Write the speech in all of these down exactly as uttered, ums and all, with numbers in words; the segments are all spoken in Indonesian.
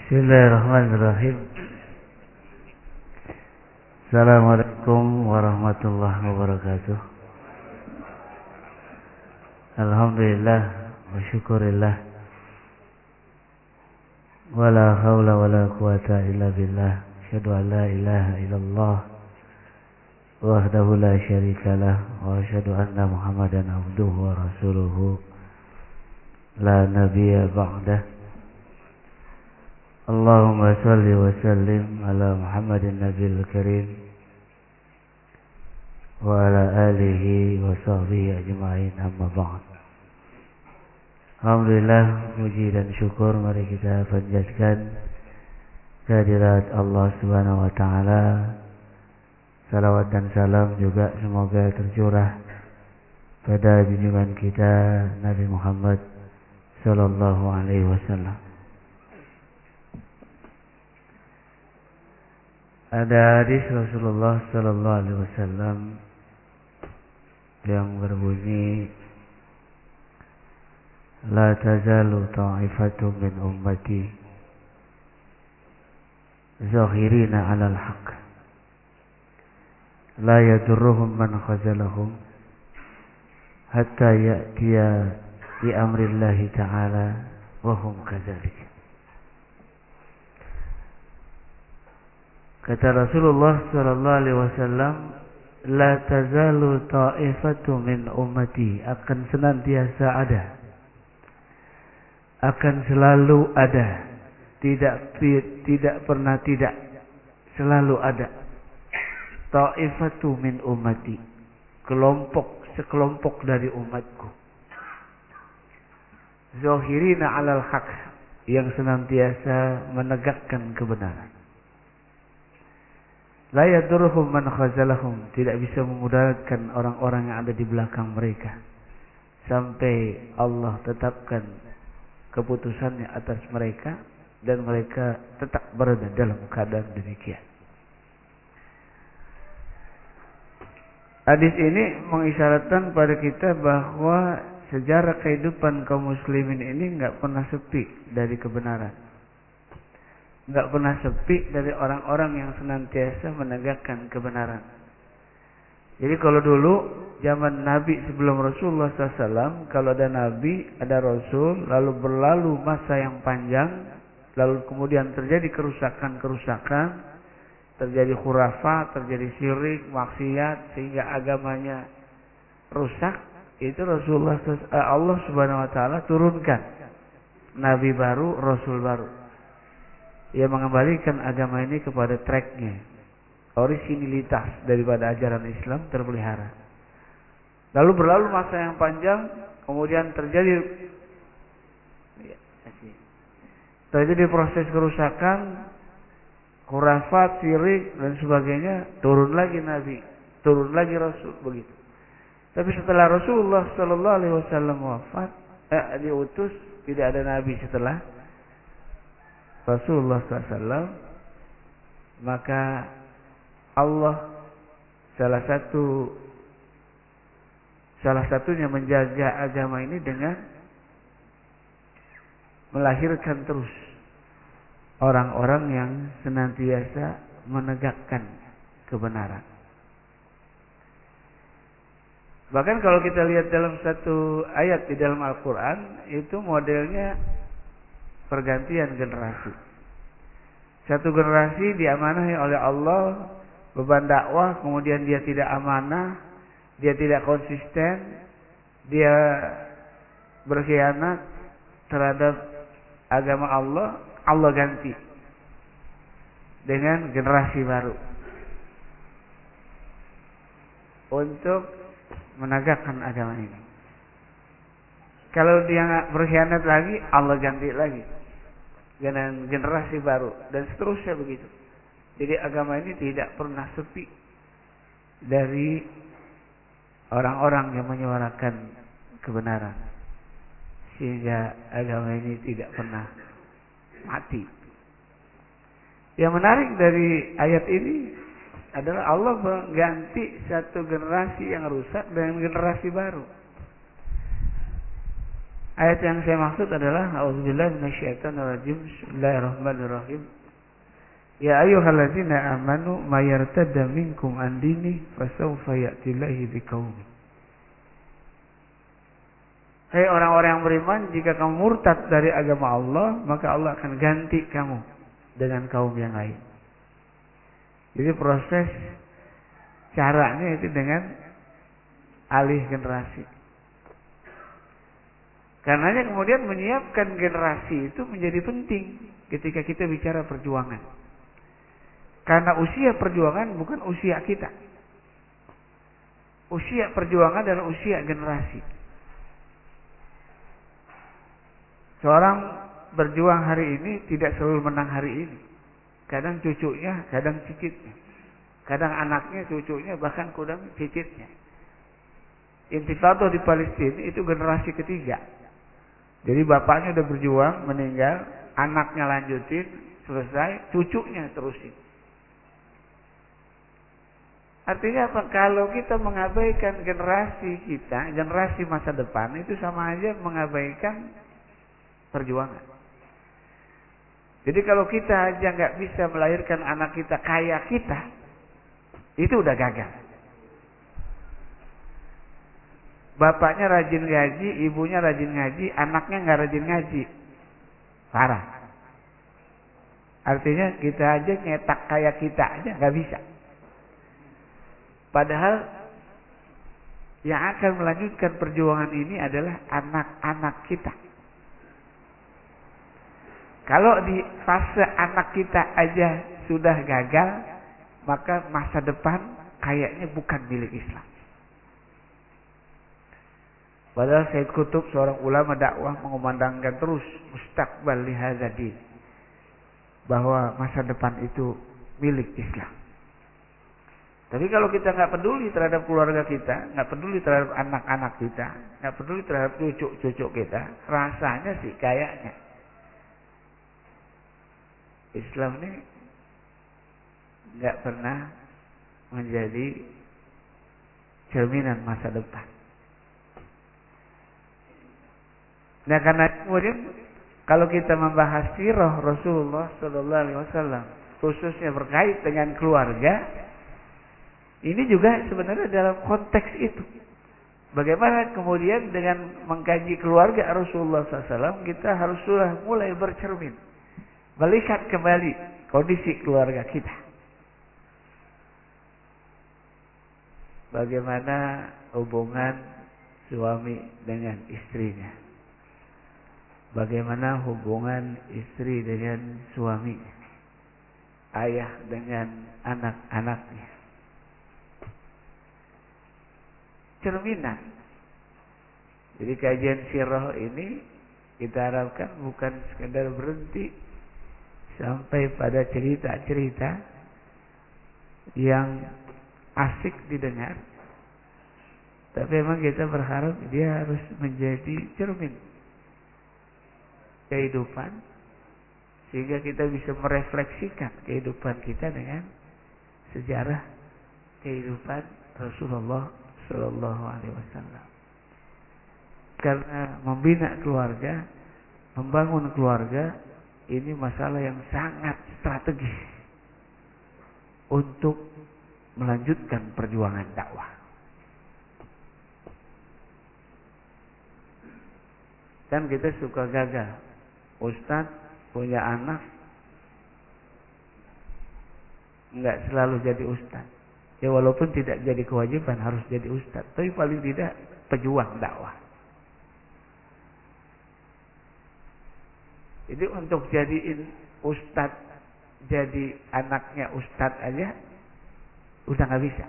Bismillahirrahmanirrahim. Assalamualaikum warahmatullahi wabarakatuh. Alhamdulillah wa syukurillah. Wala hawla wala quwata illa billah. Asyhadu an la ilaha illallah wahdahu la syarikalah wa asyhadu anna Muhammadan abduhu wa rasuluhu la nabiyya ba'dah. Allahumma salli wa sallim ala Muhammadin Nabil Karim wa ala alihi wa sahbihi ajma'in, amma ba'd. Alhamdulillah, puji dan syukur mari kita panjatkan kehadirat Allah Subhanahu wa taala. Salawat dan salam juga semoga tercurah pada junjungan kita Nabi Muhammad sallallahu alaihi wasallam. Ada hadis Rasulullah sallallahu alaihi wasallam yang berbunyi, la tazalu ta'ifatu min ummati zahirina 'alal haqq la yadurruhum man khazalahum hatta ya'tiya bi amrillahi ta'ala wa hum kadzalik. Kata Rasulullah sallallahu alaihi wasallam, la tazalu ta'ifatu min ummati, akan senantiasa ada, akan selalu ada, tidak tidak pernah tidak, selalu ada. Ta'ifatu min ummati, kelompok sekelompok dari umatku. Zahirina 'alal haq, yang senantiasa menegakkan kebenaran. La yadurruhum man khazalahum, tidak bisa memudaratkan orang-orang yang ada di belakang mereka sampai Allah tetapkan keputusannya atas mereka dan mereka tetap berada dalam keadaan demikian. Hadis ini mengisyaratkan pada kita bahwa sejarah kehidupan kaum muslimin ini enggak pernah sepi dari kebenaran. Enggak pernah sepi dari orang-orang yang senantiasa menegakkan kebenaran. Jadi kalau dulu zaman Nabi sebelum Rasulullah sallallahu alaihi wasallam, kalau ada Nabi, ada Rasul, lalu berlalu masa yang panjang, lalu kemudian terjadi kerusakan-kerusakan, terjadi khurafat, terjadi syirik, maksiat, sehingga agamanya rusak, itu Rasulullah Allah Subhanahu wa taala turunkan Nabi baru, Rasul baru. Ia mengembalikan agama ini kepada tracknya, orisinilitas daripada ajaran Islam terpelihara. Lalu berlalu masa yang panjang, kemudian terjadi terjadi proses kerusakan, khurafat, syirik dan sebagainya. Turun lagi Nabi, turun lagi Rasul, begitu. Tapi setelah Rasulullah Sallallahu Alaihi Wasallam wafat, eh, diutus, tidak ada Nabi setelah Rasulullah sallallahu alaihi wasallam, maka Allah salah satu salah satunya menjaga agama ini dengan melahirkan terus orang-orang yang senantiasa menegakkan kebenaran. Bahkan kalau kita lihat dalam satu ayat di dalam Al-Quran, itu modelnya pergantian generasi. Satu generasi diamanahi oleh Allah beban dakwah, kemudian dia tidak amanah, dia tidak konsisten, dia berkhianat terhadap agama Allah, Allah ganti dengan generasi baru untuk menegakkan agama ini. Kalau dia nggak berkhianat lagi, Allah ganti lagi dengan generasi baru dan seterusnya begitu. Jadi agama ini tidak pernah sepi dari orang-orang yang menyuarakan kebenaran, sehingga agama ini tidak pernah mati. Yang menarik dari ayat ini adalah Allah mengganti satu generasi yang rusak dengan generasi baru. Ayat yang saya maksud adalah A'udzubillahi minasyaitonirrajim. Bismillahirrahmanirrahim. Ya ayyuhalladzina amanu may yartadda minkum an dini fasawfa ya'tillahi biqaumin. Hai orang-orang yang beriman, jika kamu murtad dari agama Allah, maka Allah akan ganti kamu dengan kaum yang lain. Jadi proses caranya itu dengan alih generasi. Karenanya kemudian menyiapkan generasi itu menjadi penting ketika kita bicara perjuangan. Karena usia perjuangan bukan usia kita. Usia perjuangan adalah usia generasi. Seorang berjuang hari ini tidak selalu menang hari ini. Kadang cucunya, kadang cicitnya. Kadang anaknya, cucunya, bahkan kadang cicitnya. Intifada di Palestina itu generasi ketiga. Jadi bapaknya udah berjuang, meninggal, anaknya lanjutin, selesai, cucunya terusin. Artinya apa? Kalau kita mengabaikan generasi kita, generasi masa depan, itu sama aja mengabaikan perjuangan. Jadi kalau kita aja nggak bisa melahirkan anak kita kayak kita, itu udah gagal. Bapaknya rajin ngaji, ibunya rajin ngaji, anaknya nggak rajin ngaji, parah. Artinya kita aja nyetak kayak kita aja nggak bisa. Padahal yang akan melanjutkan perjuangan ini adalah anak-anak kita. Kalau di fase anak kita aja sudah gagal, maka masa depan kayaknya bukan milik Islam. Padahal Said Qutb, seorang ulama dakwah, mengumandangkan terus mustaqbal li hadzal din, bahwa masa depan itu milik Islam. Tapi kalau kita nggak peduli terhadap keluarga kita, nggak peduli terhadap anak-anak kita, nggak peduli terhadap cucu-cucu kita, rasanya sih kayaknya Islam ini nggak pernah menjadi cerminan masa depan. Nah, karena kemudian kalau kita membahas sirah Rasulullah Sallallahu Alaihi Wasallam, khususnya berkait dengan keluarga, ini juga sebenarnya dalam konteks itu. Bagaimana kemudian dengan mengkaji keluarga Rasulullah Sallallahu Alaihi Wasallam, kita harus sudah mulai bercermin, melihat kembali kondisi keluarga kita. Bagaimana hubungan suami dengan istrinya. Bagaimana hubungan istri dengan suaminya, ayah dengan anak-anaknya. Cerminan. Jadi kajian sirah ini kita harapkan bukan sekedar berhenti sampai pada cerita-cerita yang asik didengar, tapi memang kita berharap dia harus menjadi cermin kehidupan, sehingga kita bisa merefleksikan kehidupan kita dengan sejarah kehidupan Rasulullah Sallallahu Alaihi Wasallam. Karena membina keluarga, membangun keluarga, ini masalah yang sangat strategis untuk melanjutkan perjuangan dakwah. Kan kita suka gagal. Ustadz punya anak nggak selalu jadi ustadz. Ya walaupun tidak jadi kewajiban harus jadi ustadz, tapi paling tidak pejuang dakwah. Jadi untuk jadiin ustadz, jadi anaknya ustadz aja udah nggak bisa.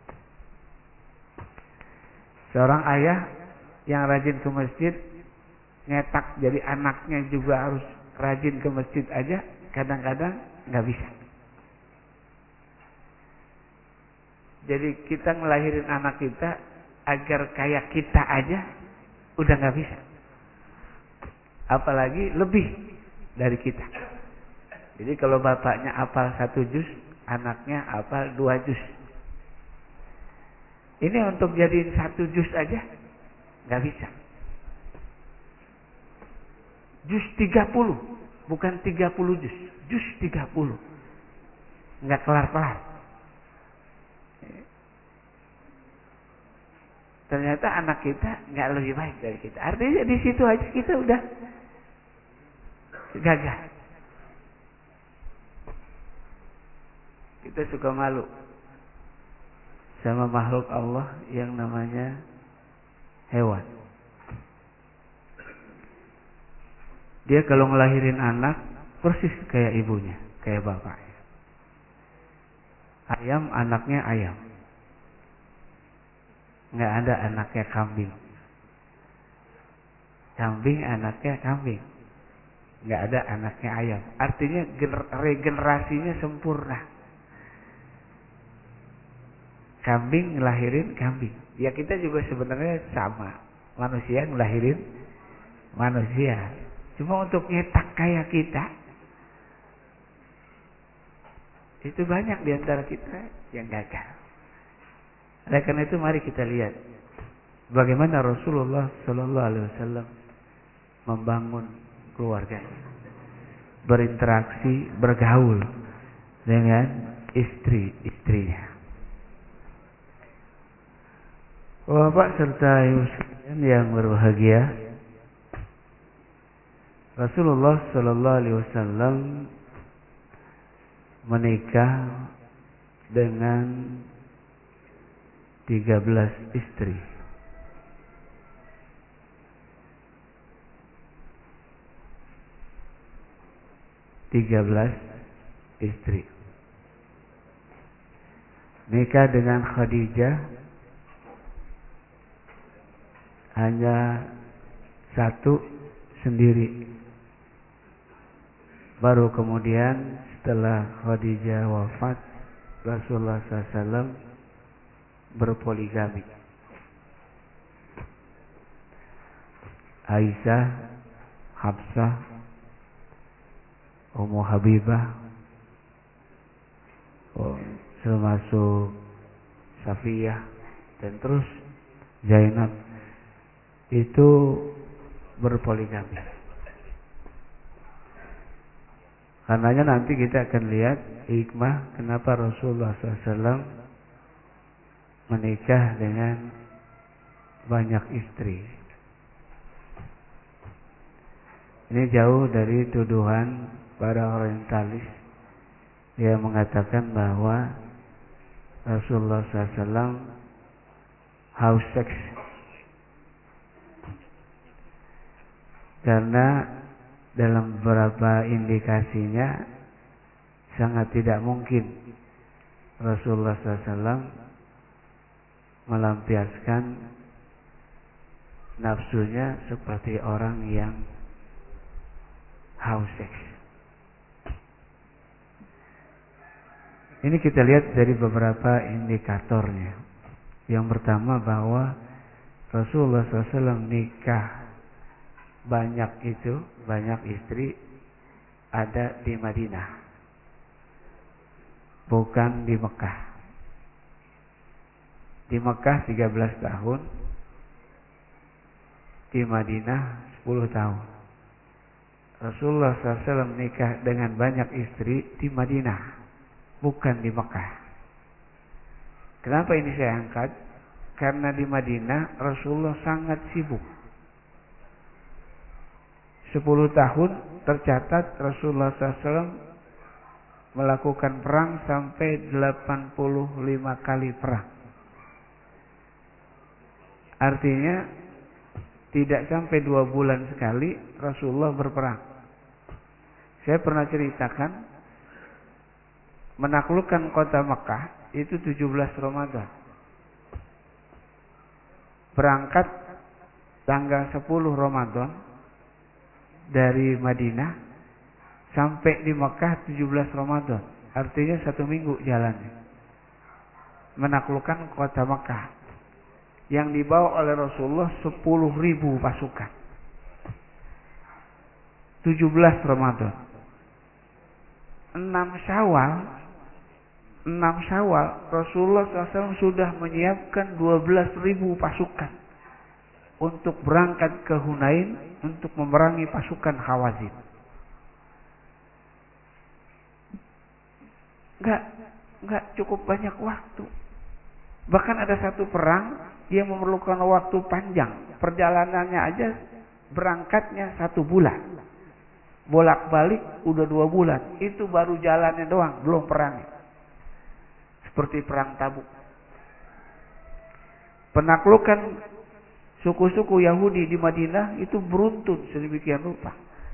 Seorang ayah yang rajin ke masjid, nyetak jadi anaknya juga harus rajin ke masjid aja, kadang-kadang nggak bisa. Jadi kita ngelahirin anak kita agar kayak kita aja udah nggak bisa, apalagi lebih dari kita. Jadi kalau bapaknya hafal satu juz, anaknya hafal dua juz. Ini untuk jadiin satu juz aja nggak bisa. Juz tiga puluh, bukan tiga puluh juz, juz tiga puluh. Enggak kelar-kelar. Ternyata anak kita enggak lebih baik dari kita. Artinya di situ aja kita udah gagal. Kita suka malu sama makhluk Allah yang namanya hewan. Dia kalau ngelahirin anak persis kayak ibunya, kayak bapaknya. Ayam anaknya ayam. Nggak ada anaknya kambing. Kambing anaknya kambing. Nggak ada anaknya ayam. Artinya regenerasinya sempurna. Kambing ngelahirin kambing. Ya kita juga sebenarnya sama. Manusia ngelahirin manusia. Cuma untuk nyetak kayak kita, itu banyak di antara kita yang gagal. Oleh karena itu mari kita lihat bagaimana Rasulullah Sallallahu Alaihi Wasallam membangun keluarganya, berinteraksi, bergaul dengan istri-istrinya. Bapak serta ibu sekalian yang berbahagia, Rasulullah Sallallahu Alaihi Wasallam menikah dengan tiga belas istri. Tiga belas istri. Nikah dengan Khadijah hanya satu sendiri. Baru kemudian setelah Khadijah wafat, Rasulullah shallallahu alaihi wasallam berpoligami. Aisyah, Hafsah, Ummu Habibah, oh, termasuk Safiyah dan terus Zainab itu berpoligami. Karenanya nanti kita akan lihat hikmah kenapa Rasulullah shallallahu alaihi wasallam menikah dengan banyak istri. Ini jauh dari tuduhan para orientalis yang mengatakan bahwa Rasulullah shallallahu alaihi wasallam haus seks. Karena dalam beberapa indikasinya sangat tidak mungkin Rasulullah shallallahu alaihi wasallam melampiaskan nafsunya seperti orang yang haus seks. Ini kita lihat dari beberapa indikatornya. Yang pertama bahwa Rasulullah shallallahu alaihi wasallam nikah banyak itu, banyak istri ada di Madinah, bukan di Mekah. Di Mekah tiga belas tahun, di Madinah sepuluh tahun. Rasulullah shallallahu alaihi wasallam nikah dengan banyak istri di Madinah, bukan di Mekah. Kenapa ini saya angkat? Karena di Madinah Rasulullah sangat sibuk. Sepuluh tahun tercatat Rasulullah shallallahu alaihi wasallam melakukan perang sampai delapan puluh lima kali perang. Artinya tidak sampai dua bulan sekali Rasulullah berperang. Saya pernah ceritakan menaklukkan kota Mekah itu tujuh belas Ramadan. Berangkat tanggal sepuluh Ramadan dari Madinah sampai di Mekah tujuh belas Ramadan. Artinya satu minggu jalannya. Menaklukkan kota Mekah. Yang dibawa oleh Rasulullah sepuluh ribu pasukan. tujuh belas Ramadan. enam Syawal. enam Syawal Rasulullah shallallahu alaihi wasallam sudah menyiapkan dua belas ribu pasukan. untuk berangkat ke Hunain untuk memerangi pasukan Hawazin. Enggak, enggak cukup banyak waktu. Bahkan ada satu perang yang memerlukan waktu panjang. Perjalanannya aja berangkatnya satu bulan. Bolak-balik udah dua bulan. Itu baru jalannya doang, belum perangnya. Seperti perang Tabuk. Penaklukan suku-suku Yahudi di Madinah itu beruntun sedemikian rupa.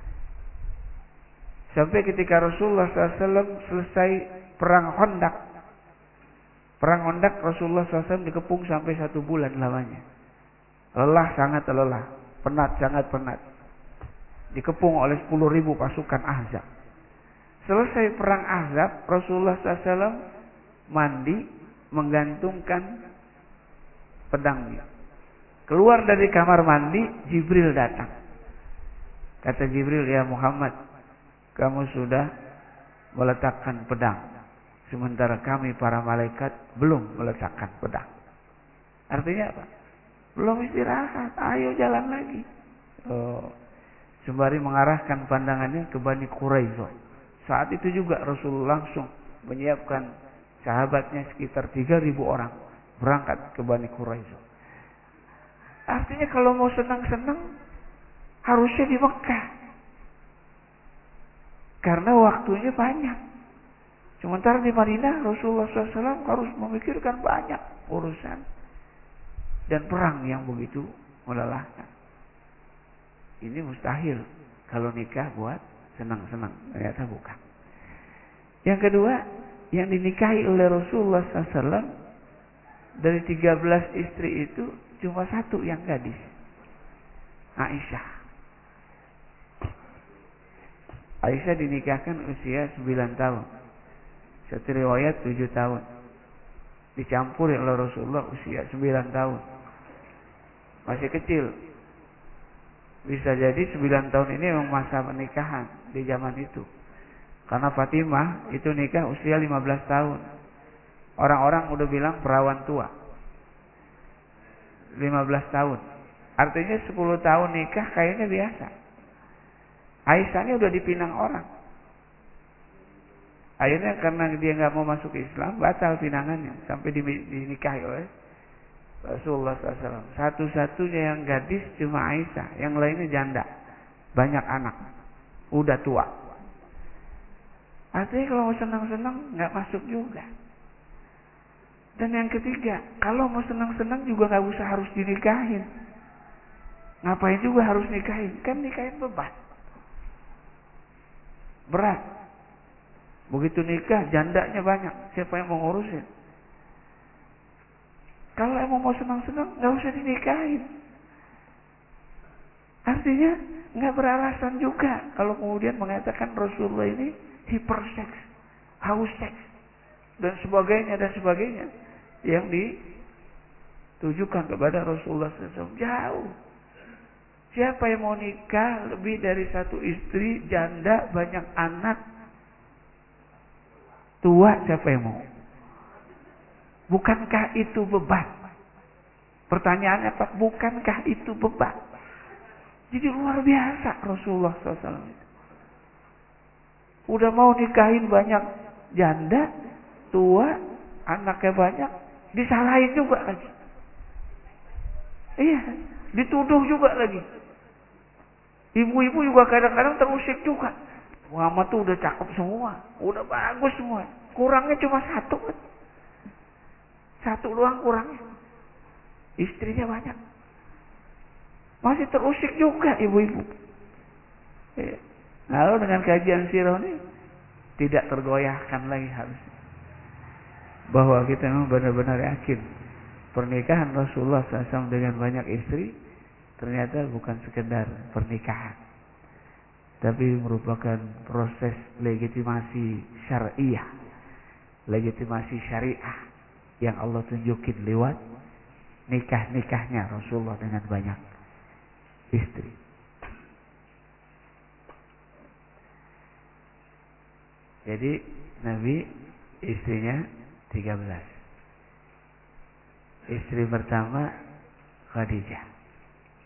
Sampai ketika Rasulullah shallallahu alaihi wasallam selesai perang Khandaq. Perang Khandaq Rasulullah shallallahu alaihi wasallam dikepung sampai satu bulan lamanya. Lelah, sangat lelah. Penat, sangat penat. Dikepung oleh sepuluh ribu pasukan Ahzab. Selesai perang Ahzab, Rasulullah shallallahu alaihi wasallam mandi, menggantungkan pedangnya. Keluar dari kamar mandi, Jibril datang. Kata Jibril, ya Muhammad, kamu sudah meletakkan pedang. Sementara kami para malaikat belum meletakkan pedang. Artinya apa? Belum istirahat, ayo jalan lagi. Oh, sembari mengarahkan pandangannya ke Bani Quraisyah. Saat itu juga Rasulullah langsung menyiapkan sahabatnya sekitar tiga ribu orang berangkat ke Bani Quraisyah. Artinya kalau mau senang-senang harusnya di Mekah. Karena waktunya banyak. Sementara di Madinah Rasulullah shallallahu alaihi wasallam harus memikirkan banyak urusan. Dan perang yang begitu melelahkan. Ini mustahil kalau nikah buat senang-senang. Ternyata bukan. Yang kedua, yang dinikahi oleh Rasulullah shallallahu alaihi wasallam dari tiga belas istri itu cuma satu yang gadis, Aisyah. Aisyah dinikahkan usia sembilan tahun. Satu riwayat tujuh tahun. Dicampuri oleh Rasulullah usia sembilan tahun. Masih kecil. Bisa jadi sembilan tahun ini memang masa pernikahan di zaman itu. Karena Fatimah itu nikah usia lima belas tahun. Orang-orang udah bilang perawan tua. lima belas tahun. Artinya sepuluh tahun nikah kayaknya biasa. Aisyah ini udah dipinang orang. Akhirnya karena dia nggak mau masuk Islam, batal pinangannya sampai dinikahi oleh Rasulullah shallallahu alaihi wasallam. Satu-satunya yang gadis cuma Aisyah, yang lainnya janda, banyak anak, udah tua. Artinya kalau mau senang-senang nggak masuk juga. Dan yang ketiga, kalau mau senang-senang juga nggak usah harus dinikahin. Ngapain juga harus nikahin? Kan nikahin beban, berat. Begitu nikah, jandanya banyak. Siapa yang mau ngurusin? Kalau emang mau senang-senang, nggak usah dinikahin. Artinya nggak beralasan juga kalau kemudian mengatakan Rasulullah ini hiperseks, haus seks, dan sebagainya dan sebagainya yang ditujukan kepada Rasulullah shallallahu alaihi wasallam. Jauh. Siapa yang mau nikah lebih dari satu istri, janda, banyak anak, tua, siapa yang mau? Bukankah itu beban? Pertanyaannya apa? Bukankah itu beban? Jadi luar biasa Rasulullah shallallahu alaihi wasallam. Udah mau nikahin banyak janda, tua, anaknya banyak, disalahin juga lagi. Iya, dituduh juga lagi. Ibu-ibu juga kadang-kadang terusik juga. Muhammad tuh udah cakep semua, udah bagus semua. Kurangnya cuma satu. Satu doang kurangnya. Istrinya banyak. Masih terusik juga ibu-ibu. Ya. Lalu dengan kajian sirah ini tidak tergoyahkan lagi harusnya. Bahwa kita memang benar-benar yakin pernikahan Rasulullah shallallahu alaihi wasallam dengan banyak istri ternyata bukan sekedar pernikahan, tapi merupakan proses legitimasi syariah, legitimasi syariah yang Allah tunjukin lewat nikah-nikahnya Rasulullah dengan banyak istri. Jadi Nabi istrinya tiga belas. Istri pertama Khadijah.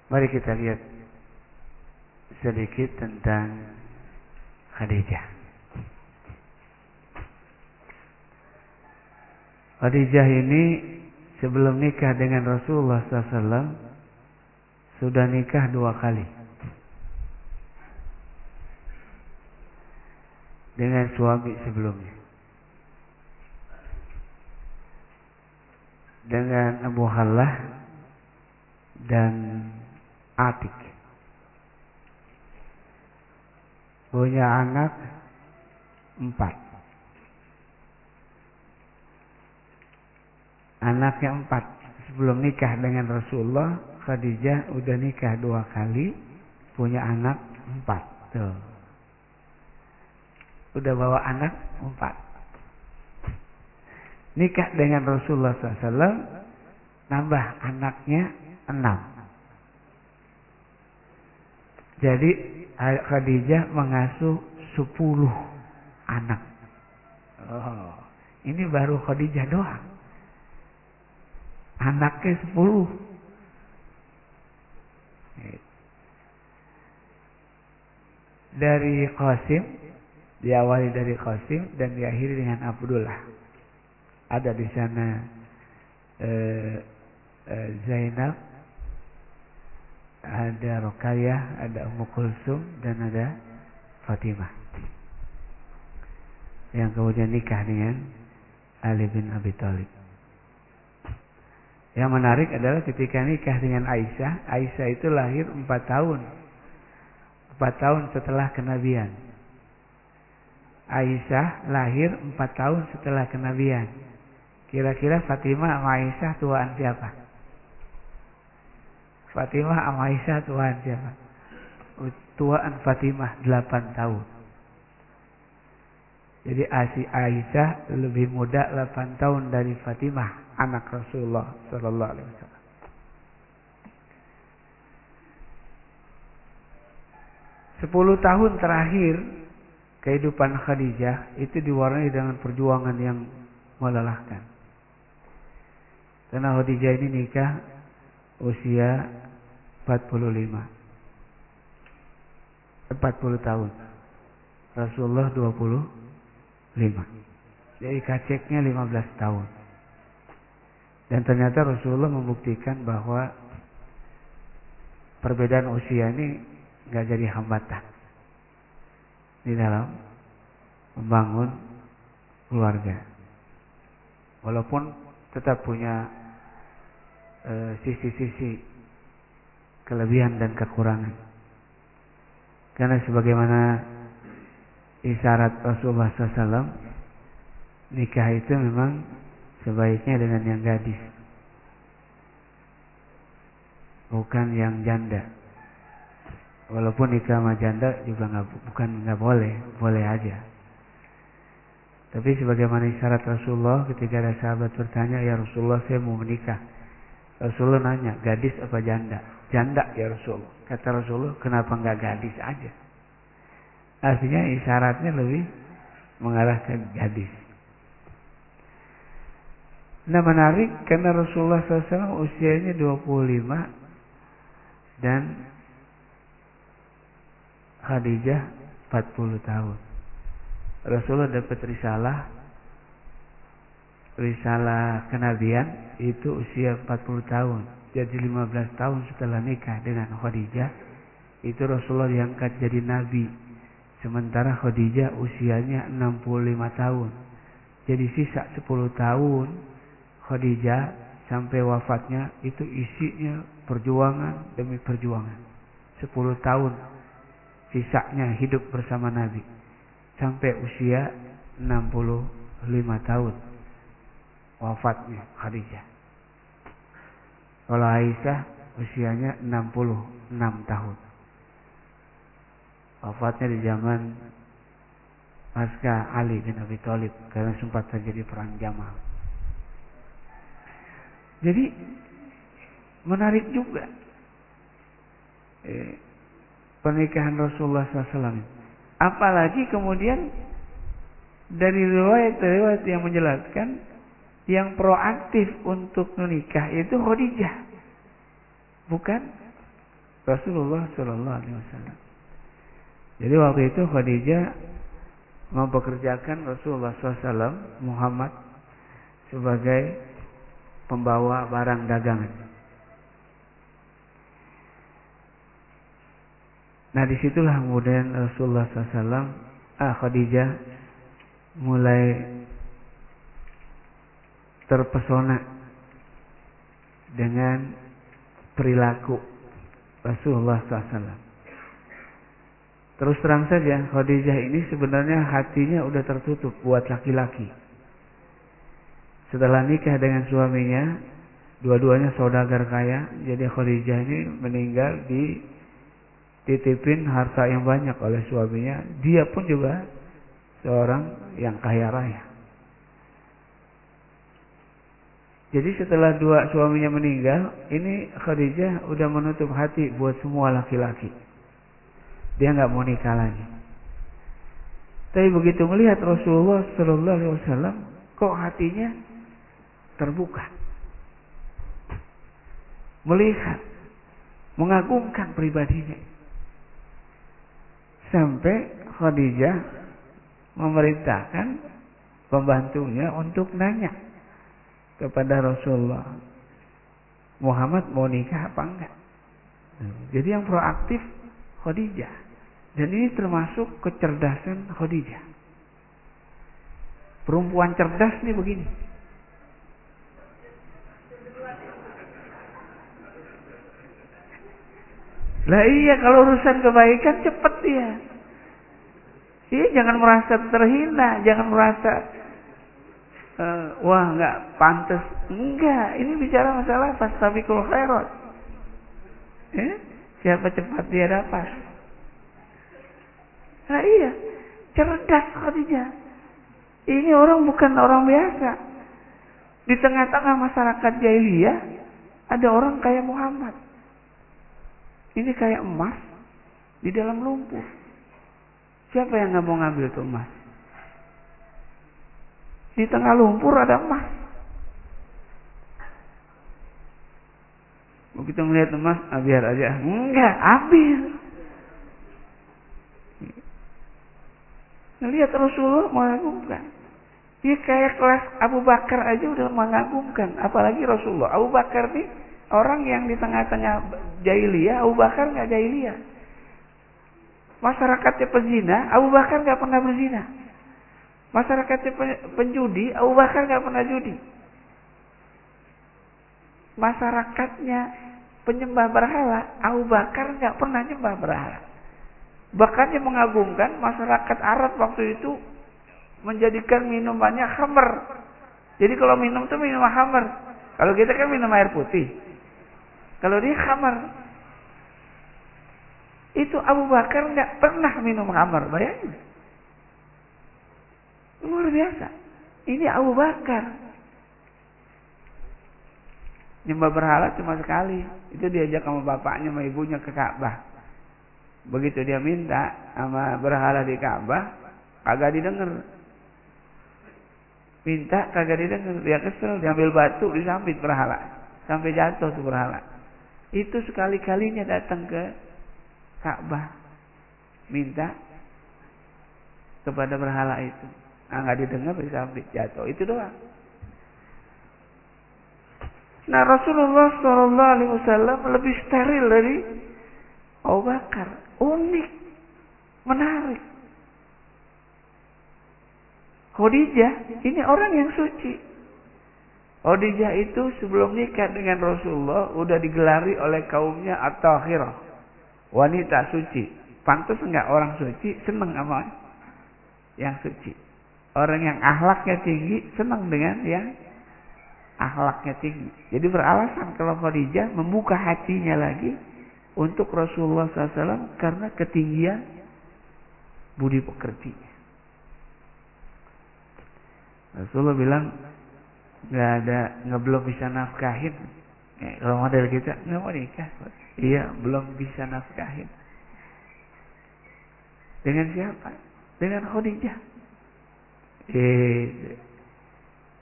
Mari kita lihat sedikit tentang Khadijah. Khadijah ini sebelum nikah dengan Rasulullah sallallahu alaihi wasallam sudah nikah dua kali dengan suami sebelumnya, dengan Abu Hallah dan Atik. Punya anak empat. Anaknya empat. Sebelum nikah dengan Rasulullah, Khadijah udah nikah dua kali, punya anak empat. Tuh. Udah bawa anak empat. Nikah dengan Rasulullah sallallahu alaihi wasallam, nambah anaknya enam. Jadi Khadijah mengasuh sepuluh anak. Oh, ini baru Khadijah doang. Anaknya sepuluh. Dari Qasim, diawali dari Qasim dan diakhiri dengan Abdullah. Ada di sana eh, eh, Zainab, ada Ruqayyah, ada Ummu Kulsum, dan ada Fatimah. Yang kemudian nikah dengan Ali bin Abi Thalib. Yang menarik adalah ketika nikah dengan Aisyah, Aisyah itu lahir empat tahun. empat tahun setelah kenabian. Aisyah lahir empat tahun setelah kenabian. Kira-kira Fatimah sama Aisyah tuaan siapa? Fatimah sama Aisyah tuaan siapa? Tuaan Fatimah delapan tahun. Jadi Aisyah lebih muda delapan tahun dari Fatimah, anak Rasulullah sallallahu alaihi wasallam. Sepuluh tahun terakhir kehidupan Khadijah itu diwarnai dengan perjuangan yang melelahkan. Karena Khadijah ini nikah usia empat puluh lima. empat puluh tahun. Rasulullah dua puluh lima. Jadi kaceknya lima belas tahun. Dan ternyata Rasulullah membuktikan bahwa perbedaan usia ini nggak jadi hambatan di dalam membangun keluarga. Walaupun tetap punya e, sisi-sisi kelebihan dan kekurangan. Karena sebagaimana isyarat Rasulullah sallallahu alaihi wasallam, nikah itu memang sebaiknya dengan yang gadis, bukan yang janda. Walaupun nikah sama janda juga nggak, bukan nggak boleh, boleh aja. Tapi sebagaimana isyarat Rasulullah ketika ada sahabat bertanya, ya Rasulullah saya mau menikah. Rasulullah nanya, gadis apa janda? Janda ya Rasulullah. Kata Rasulullah, kenapa nggak gadis aja? Artinya isyaratnya lebih mengarah ke gadis. Nah menarik karena Rasulullah sallallahu alaihi wasallam usianya dua puluh lima dan Khadijah empat puluh tahun. Rasulullah dapat risalah risalah kenabian itu usia empat puluh tahun. Jadi lima belas tahun setelah nikah dengan Khadijah itu Rasulullah diangkat jadi nabi. Sementara Khadijah usianya enam puluh lima tahun. Jadi sisa sepuluh tahun Khadijah sampai wafatnya itu isinya perjuangan demi perjuangan. sepuluh tahun sisanya hidup bersama Nabi sampai usia enam puluh lima tahun wafatnya Khadijah. Kalau Aisyah usianya enam puluh enam tahun. Wafatnya di zaman pasca Ali bin Abi Thalib karena sempat terjadi perang Jamal. Jadi menarik juga eh, pernikahan Rasulullah sallallahu alaihi wasallam. Apalagi kemudian dari riwayat-riwayat yang menjelaskan yang proaktif untuk menikah itu Khadijah, bukan Rasulullah Shallallahu Alaihi Wasallam. Jadi waktu itu Khadijah mempekerjakan Rasulullah shallallahu alaihi wasallam Muhammad sebagai pembawa barang dagangan. Nah disitulah kemudian Rasulullah shallallahu alaihi wasallam, ah Khadijah mulai terpesona dengan perilaku Rasulullah shallallahu alaihi wasallam. Terus terang saja, Khadijah ini sebenarnya hatinya udah tertutup buat laki-laki. Setelah nikah dengan suaminya, dua-duanya saudagar kaya, jadi Khadijah ini meninggal dititipin harta yang banyak oleh suaminya. Dia pun juga seorang yang kaya raya. Jadi setelah dua suaminya meninggal, ini Khadijah udah menutup hati buat semua laki-laki. Dia nggak mau nikah lagi. Tapi begitu melihat Rasulullah Shallallahu Alaihi Wasallam, kok hatinya terbuka, melihat, mengagumkan pribadinya, sampai Khadijah memerintahkan pembantunya untuk nanya kepada Rasulullah, Muhammad mau nikah apa enggak? Jadi yang proaktif Khadijah. Dan ini termasuk kecerdasan Khadijah. Perempuan cerdas nih begini. Lah iya, kalau urusan kebaikan cepet dia. Iya, jangan merasa terhina, jangan merasa uh, wah nggak pantas. Enggak, ini bicara masalah fastabiqul khairat. Eh? Siapa cepat dia dapat. Nah iya, cerdas Khadijah. Ini orang bukan orang biasa. Di tengah-tengah masyarakat jahiliyah ada orang kayak Muhammad. Ini kayak emas di dalam lumpur. Siapa yang nggak mau ngambil itu emas? Di tengah lumpur ada emas. Begitu melihat emas, ah, biar aja. Enggak, ambil. Ngelihat Rasulullah mengagumkan. Dia kayak kelas Abu Bakar aja udah mengagumkan. Apalagi Rasulullah. Abu Bakar nih orang yang di tengah-tengah jahiliyah. Abu Bakar nggak jahiliyah. Masyarakatnya pezina, Abu Bakar nggak pernah berzina. Masyarakatnya penjudi, Abu Bakar nggak pernah judi. Masyarakatnya penyembah berhala, Abu Bakar nggak pernah nyembah berhala. Bahkan yang mengagumkan masyarakat Arab waktu itu menjadikan minumannya khamr. Jadi kalau minum tuh minum khamr. Kalau kita kan minum air putih. Kalau dia khamr. Itu Abu Bakar nggak pernah minum khamr, bayangin. Luar biasa. Ini Abu Bakar. Nyembah berhala cuma sekali. Itu diajak sama bapaknya sama ibunya ke Ka'bah. Begitu dia minta sama berhala di Ka'bah, kagak didengar. Minta kagak didengar, dia kesel, diambil batu disambit berhala sampai jatuh tuh berhala. Itu sekali-kalinya datang ke Ka'bah minta kepada berhala itu. Ah, nggak didengar, disambit jatuh. Itu doang. Nah, Rasulullah Shallallahu Alaihi Wasallam lebih steril dari Abu Bakar. Unik, menarik. Khadijah ini orang yang suci. Khadijah itu sebelum nikah dengan Rasulullah udah digelari oleh kaumnya at-tahirah, wanita suci. Pantas enggak orang suci senang sama yang suci. Orang yang akhlaknya tinggi senang dengan yang akhlaknya tinggi. Jadi beralasan kalau Khadijah membuka hatinya lagi untuk Rasulullah shallallahu alaihi wasallam karena ketinggian budi pekertinya. Rasulullah bilang nggak ada, nggak belum bisa nafkahin. Eh, kalau model kita nggak mau nikah, iya belum bisa nafkahin. Dengan siapa? Dengan Khadijah. Eh,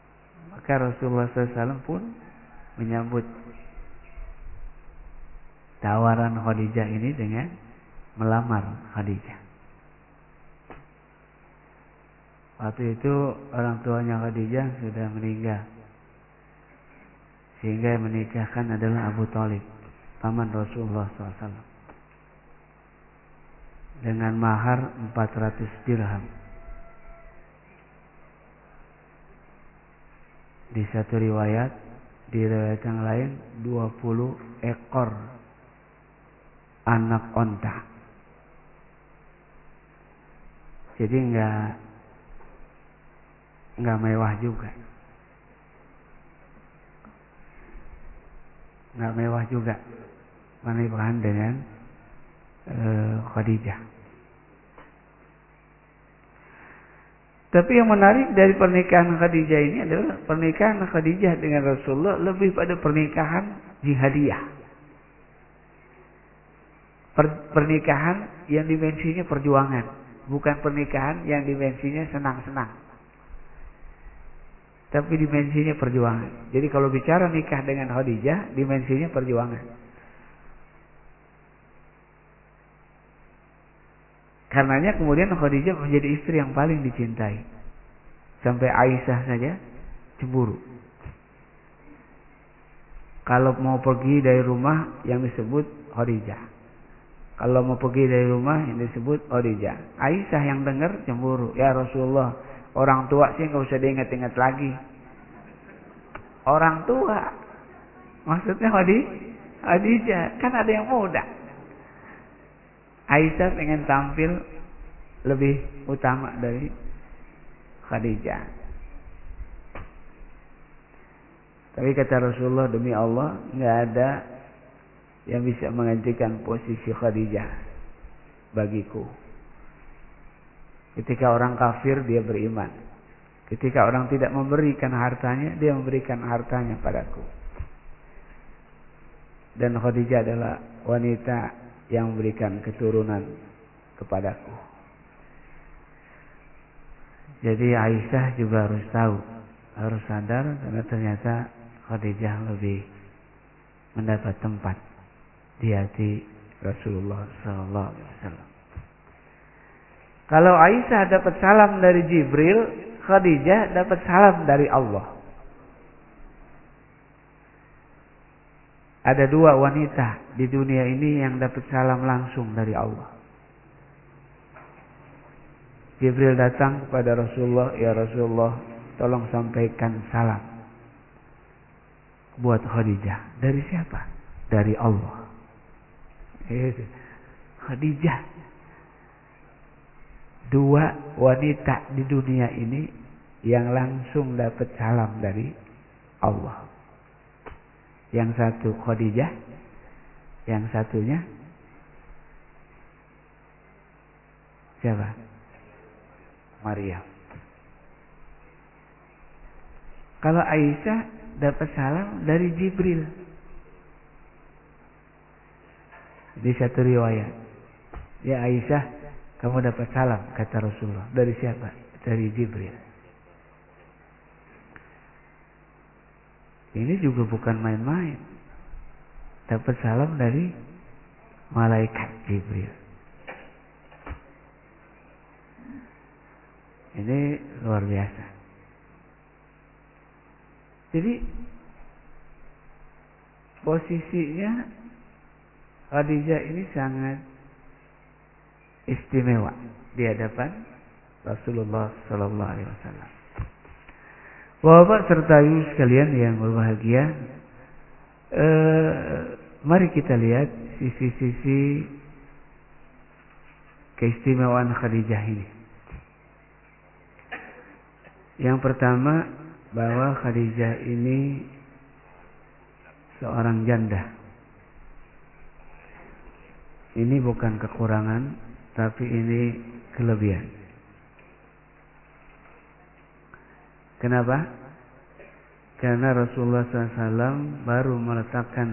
maka Rasulullah shallallahu alaihi wasallam pun menyambut. tawaran Khadijah ini dengan melamar Khadijah. Waktu itu orang tuanya Khadijah sudah meninggal, sehingga yang menikahkan adalah Abu Thalib, paman Rasulullah shallallahu alaihi wasallam, dengan mahar empat ratus dirham. Di satu riwayat, di riwayat yang lain dua puluh ekor anak onta. Jadi enggak enggak mewah juga. Enggak mewah juga pernikahan dengan uh, Khadijah. Tapi yang menarik dari pernikahan Khadijah ini adalah pernikahan Khadijah dengan Rasulullah lebih pada pernikahan jihadiyah. Per, pernikahan yang dimensinya perjuangan, bukan pernikahan yang dimensinya senang-senang, tapi dimensinya perjuangan. Jadi kalau bicara nikah dengan Khadijah, dimensinya perjuangan. Karenanya kemudian Khadijah menjadi istri yang paling dicintai, sampai Aisyah saja cemburu. Kalau mau pergi dari rumah yang disebut Khadijah, kalau mau pergi dari rumah yang disebut Khadijah. Aisyah yang dengar cemburu. Ya Rasulullah, orang tua sih nggak usah diingat-ingat lagi. Orang tua, maksudnya Khadijah, kan ada yang muda. Aisyah pengen tampil lebih utama dari Khadijah. Tapi kata Rasulullah, demi Allah, nggak ada yang bisa menggantikan posisi Khadijah bagiku. Ketika orang kafir, dia beriman. Ketika orang tidak memberikan hartanya, dia memberikan hartanya padaku. Dan Khadijah adalah wanita yang memberikan keturunan kepadaku. Jadi Aisyah juga harus tahu, harus sadar, karena ternyata Khadijah lebih mendapat tempat di hati Rasulullah sallallahu alaihi wasallam. Kalau Aisyah dapat salam dari Jibril, Khadijah dapat salam dari Allah. Ada dua wanita di dunia ini yang dapat salam langsung dari Allah. Jibril datang kepada Rasulullah, ya Rasulullah, tolong sampaikan salam buat Khadijah. Dari siapa? Dari Allah. Khadijah, dua wanita di dunia ini yang langsung dapat salam dari Allah. Yang satu Khadijah, yang satunya siapa? Maryam. Kalau Aisyah dapat salam dari Jibril. Di satu riwayat, ya Aisyah, kamu dapat salam, kata Rasulullah. Dari siapa? Dari Jibril. Ini juga bukan main-main. Dapat salam dari malaikat Jibril. Ini luar biasa. Jadi posisinya Khadijah ini sangat istimewa di hadapan Rasulullah sallallahu alaihi wasallam. Bapak serta ibu sekalian yang berbahagia, eh, mari kita lihat sisi-sisi keistimewaan Khadijah ini. Yang pertama, bahwa Khadijah ini seorang janda. Ini bukan kekurangan, tapi ini kelebihan. Kenapa? Karena Rasulullah shallallahu alaihi wasallam baru meletakkan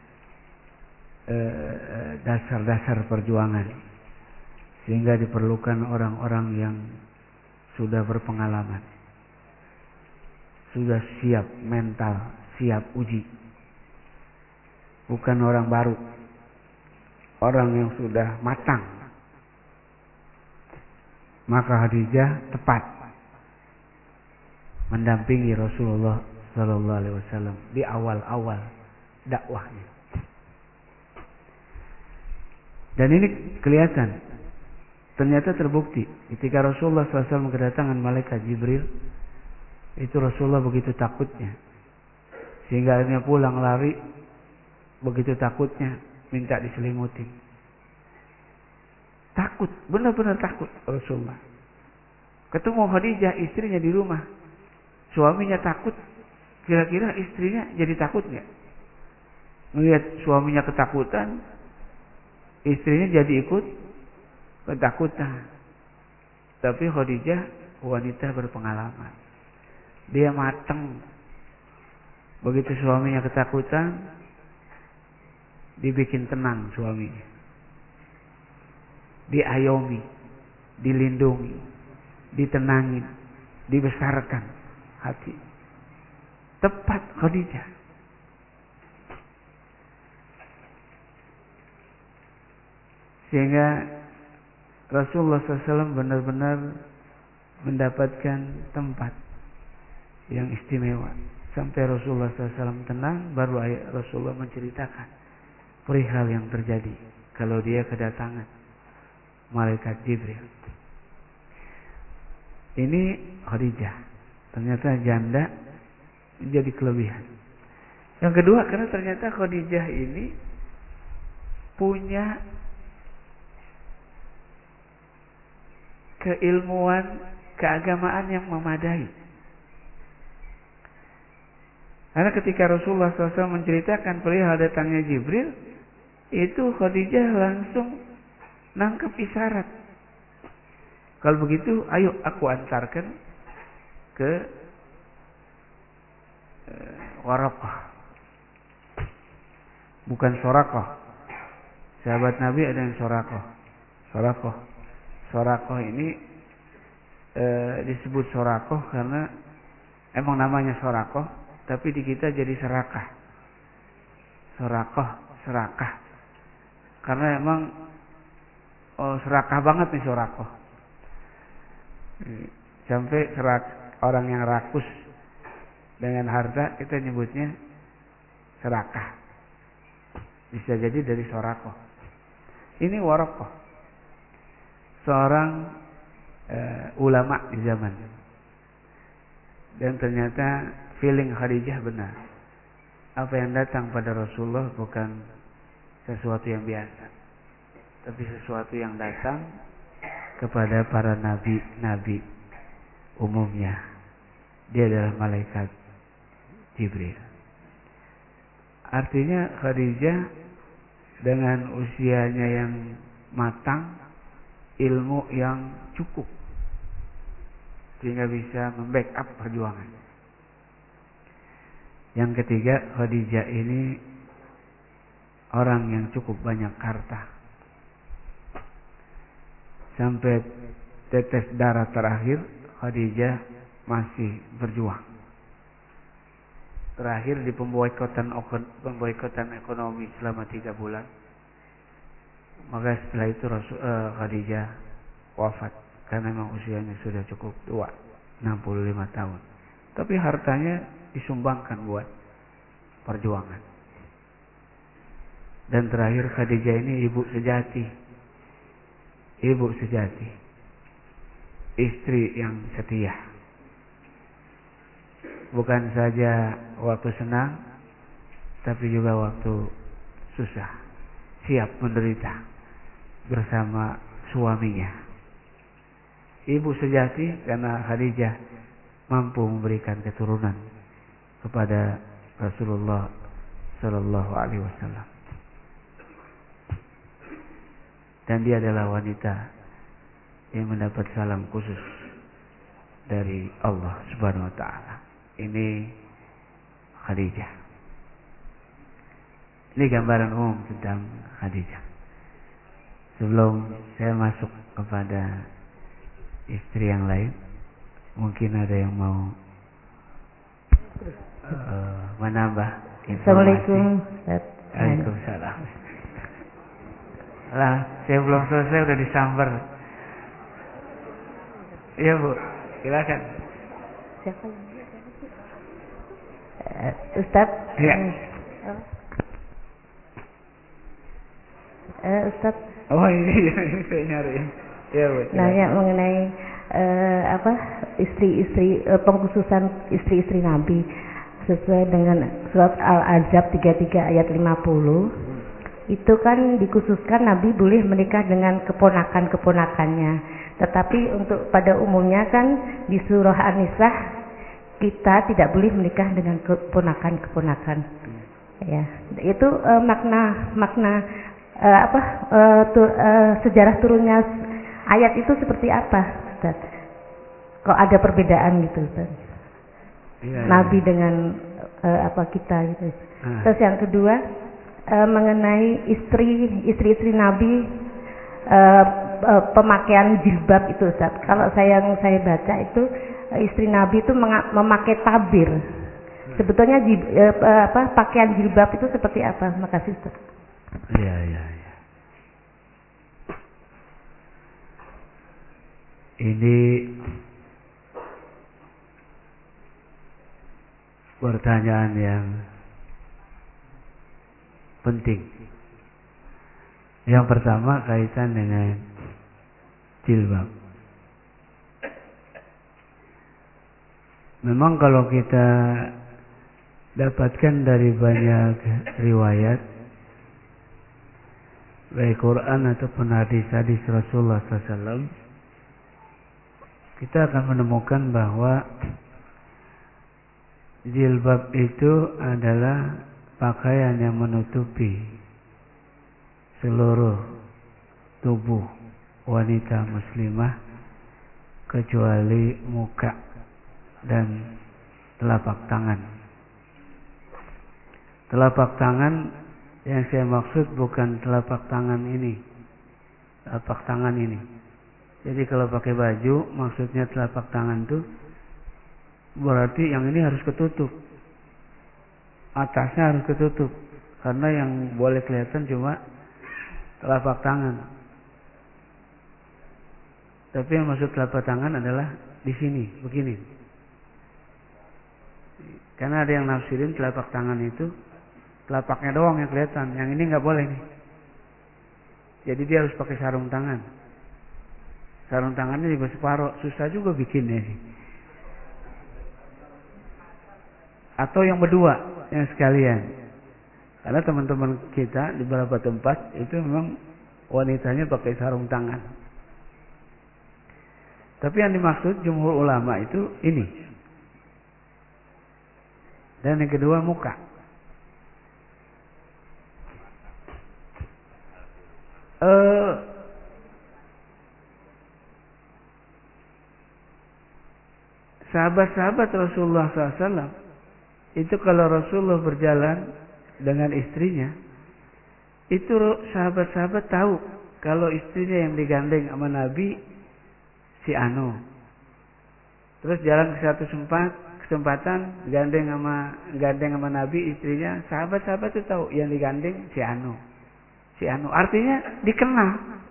eh, dasar-dasar perjuangan, sehingga diperlukan orang-orang yang sudah berpengalaman, sudah siap mental, siap uji. Bukan orang baru, orang yang sudah matang. Maka Khadijah tepat mendampingi Rasulullah Sallallahu Alaihi Wasallam di awal-awal dakwahnya. Dan ini kelihatan, ternyata terbukti ketika Rasulullah Sallallahu Alaihi Wasallam kedatangan malaikat Jibril, itu Rasulullah begitu takutnya, sehingga akhirnya pulang lari, begitu takutnya minta diselimuti. Takut, benar-benar takut Rasulullah. Ketemu Khadijah istrinya di rumah, suaminya takut. Kira-kira istrinya jadi takut nggak? Melihat suaminya ketakutan, istrinya jadi ikut ketakutan. Tapi Khadijah wanita berpengalaman. Dia matang. Begitu suaminya ketakutan, dibikin tenang suaminya. Diayomi, dilindungi, ditenangin, dibesarkan hati. Tepat Khadijah. Sehingga Rasulullah shallallahu alaihi wasallam benar-benar mendapatkan tempat yang istimewa. Sampai Rasulullah shallallahu alaihi wasallam tenang, baru Rasulullah menceritakan perihal yang terjadi kalau dia kedatangan malaikat Jibril. Ini Khadijah, ternyata janda menjadi kelebihan. Yang kedua, karena ternyata Khadijah ini punya keilmuan keagamaan yang memadai. Karena ketika Rasulullah shallallahu alaihi wasallam menceritakan perihal datangnya Jibril, itu Khadijah langsung nangkep isyarat. Kalau begitu, ayo aku antarkan ke uh, Waraqah. Bukan Sorakoh. Sahabat Nabi ada yang Sorakoh. Sorakoh. Sorakoh ini uh, disebut Sorakoh karena emang namanya Sorakoh, tapi di kita jadi serakah. Sorakoh, serakah. Karena emang oh, serakah banget nih Sorakoh. Sampai serak, orang yang rakus dengan harta kita nyebutnya serakah. Bisa jadi dari Sorakoh. Ini Waraqah, seorang uh, ulama di zaman. Dan ternyata feeling Khadijah benar. Apa yang datang pada Rasulullah bukan sesuatu yang biasa, tapi sesuatu yang datang kepada para nabi-nabi umumnya. Dia adalah malaikat Jibril. Artinya Khadijah dengan usianya yang matang, ilmu yang cukup, sehingga bisa membackup perjuangan. Yang ketiga, Khadijah ini orang yang cukup banyak harta. Sampai tetes darah terakhir, Khadijah masih berjuang. Terakhir di pemboikotan pemboikotan ekonomi selama tiga bulan. Maka setelah itu Rasul, uh, Khadijah wafat karena memang usianya sudah cukup tua, enam puluh lima tahun. Tapi hartanya disumbangkan buat perjuangan. Dan terakhir Khadijah ini ibu sejati. Ibu sejati. Istri yang setia. Bukan saja waktu senang, tapi juga waktu susah. Siap menderita bersama suaminya. Ibu sejati karena Khadijah mampu memberikan keturunan kepada Rasulullah Sallallahu Alaihi Wasallam. Dan dia adalah wanita yang mendapat salam khusus dari Allah Subhanahu Wa Taala. Ini Khadijah. Ini gambaran umum tentang Khadijah. Sebelum saya masuk kepada istri yang lain, mungkin ada yang mau uh, menambah informasi. Assalamualaikum. Waalaikumsalam. Lah, saya belum selesai udah disambar. Iya Bu, silakan. Siapa yang uh, Ustadz? Iya. Uh, uh, Ustadz. Oh ini, ini saya nyari. Iya Bu. Nanya mengenai uh, apa istri-istri uh, pengkhususan istri-istri Nabi sesuai dengan surat Al-Ahzab tiga puluh tiga ayat lima puluh. Itu kan dikhususkan Nabi boleh menikah dengan keponakan-keponakannya. Tetapi untuk pada umumnya kan di surah An-Nisa kita tidak boleh menikah dengan keponakan-keponakan. Ya, itu uh, makna makna uh, apa uh, tu, uh, sejarah turunnya ayat itu seperti apa, Ustaz? Kok ada perbedaan gitu, Ustaz? Ya, Nabi ya. Dengan uh, apa kita gitu. Ah. Terus yang kedua uh, mengenai istri istri-istri Nabi uh, uh, pemakaian jilbab itu, Ustaz. Kalau saya yang saya baca itu uh, istri Nabi itu memakai tabir. Hmm. Sebetulnya jib, uh, apa pakaian jilbab itu seperti apa? Makasih, Ustaz. Iya, iya, iya. Ini pertanyaan yang penting. Yang pertama kaitan dengan jilbab. Memang kalau kita dapatkan dari banyak riwayat, baik Quran ataupun hadis-hadis Rasulullah sallallahu alaihi wasallam, kita akan menemukan bahwa jilbab itu adalah pakaian yang menutupi seluruh tubuh wanita muslimah kecuali muka dan telapak tangan. Telapak tangan yang saya maksud bukan telapak tangan ini, telapak tangan ini. Jadi kalau pakai baju maksudnya telapak tangan itu berarti yang ini harus ketutup, atasnya harus ketutup, karena yang boleh kelihatan cuma telapak tangan. Tapi yang maksud telapak tangan adalah di sini, begini. Karena ada yang nafsirin telapak tangan itu telapaknya doang yang kelihatan, yang ini nggak boleh nih. Jadi dia harus pakai sarung tangan. Sarung tangannya juga separuh, susah juga bikinnya sih. Atau yang berdua, yang sekalian. Karena teman-teman kita di beberapa tempat itu memang wanitanya pakai sarung tangan. Tapi yang dimaksud jumhur ulama itu ini. Dan yang kedua muka. Eh, sahabat-sahabat Rasulullah sallallahu alaihi wasallam itu kalau Rasulullah berjalan dengan istrinya, itu sahabat-sahabat tahu kalau istrinya yang digandeng sama Nabi si Anu. Terus jalan ke satu sempat, kesempatan gandeng sama gandeng sama Nabi istrinya, sahabat-sahabat itu tahu yang digandeng si Anu. Si Anu artinya dikenal.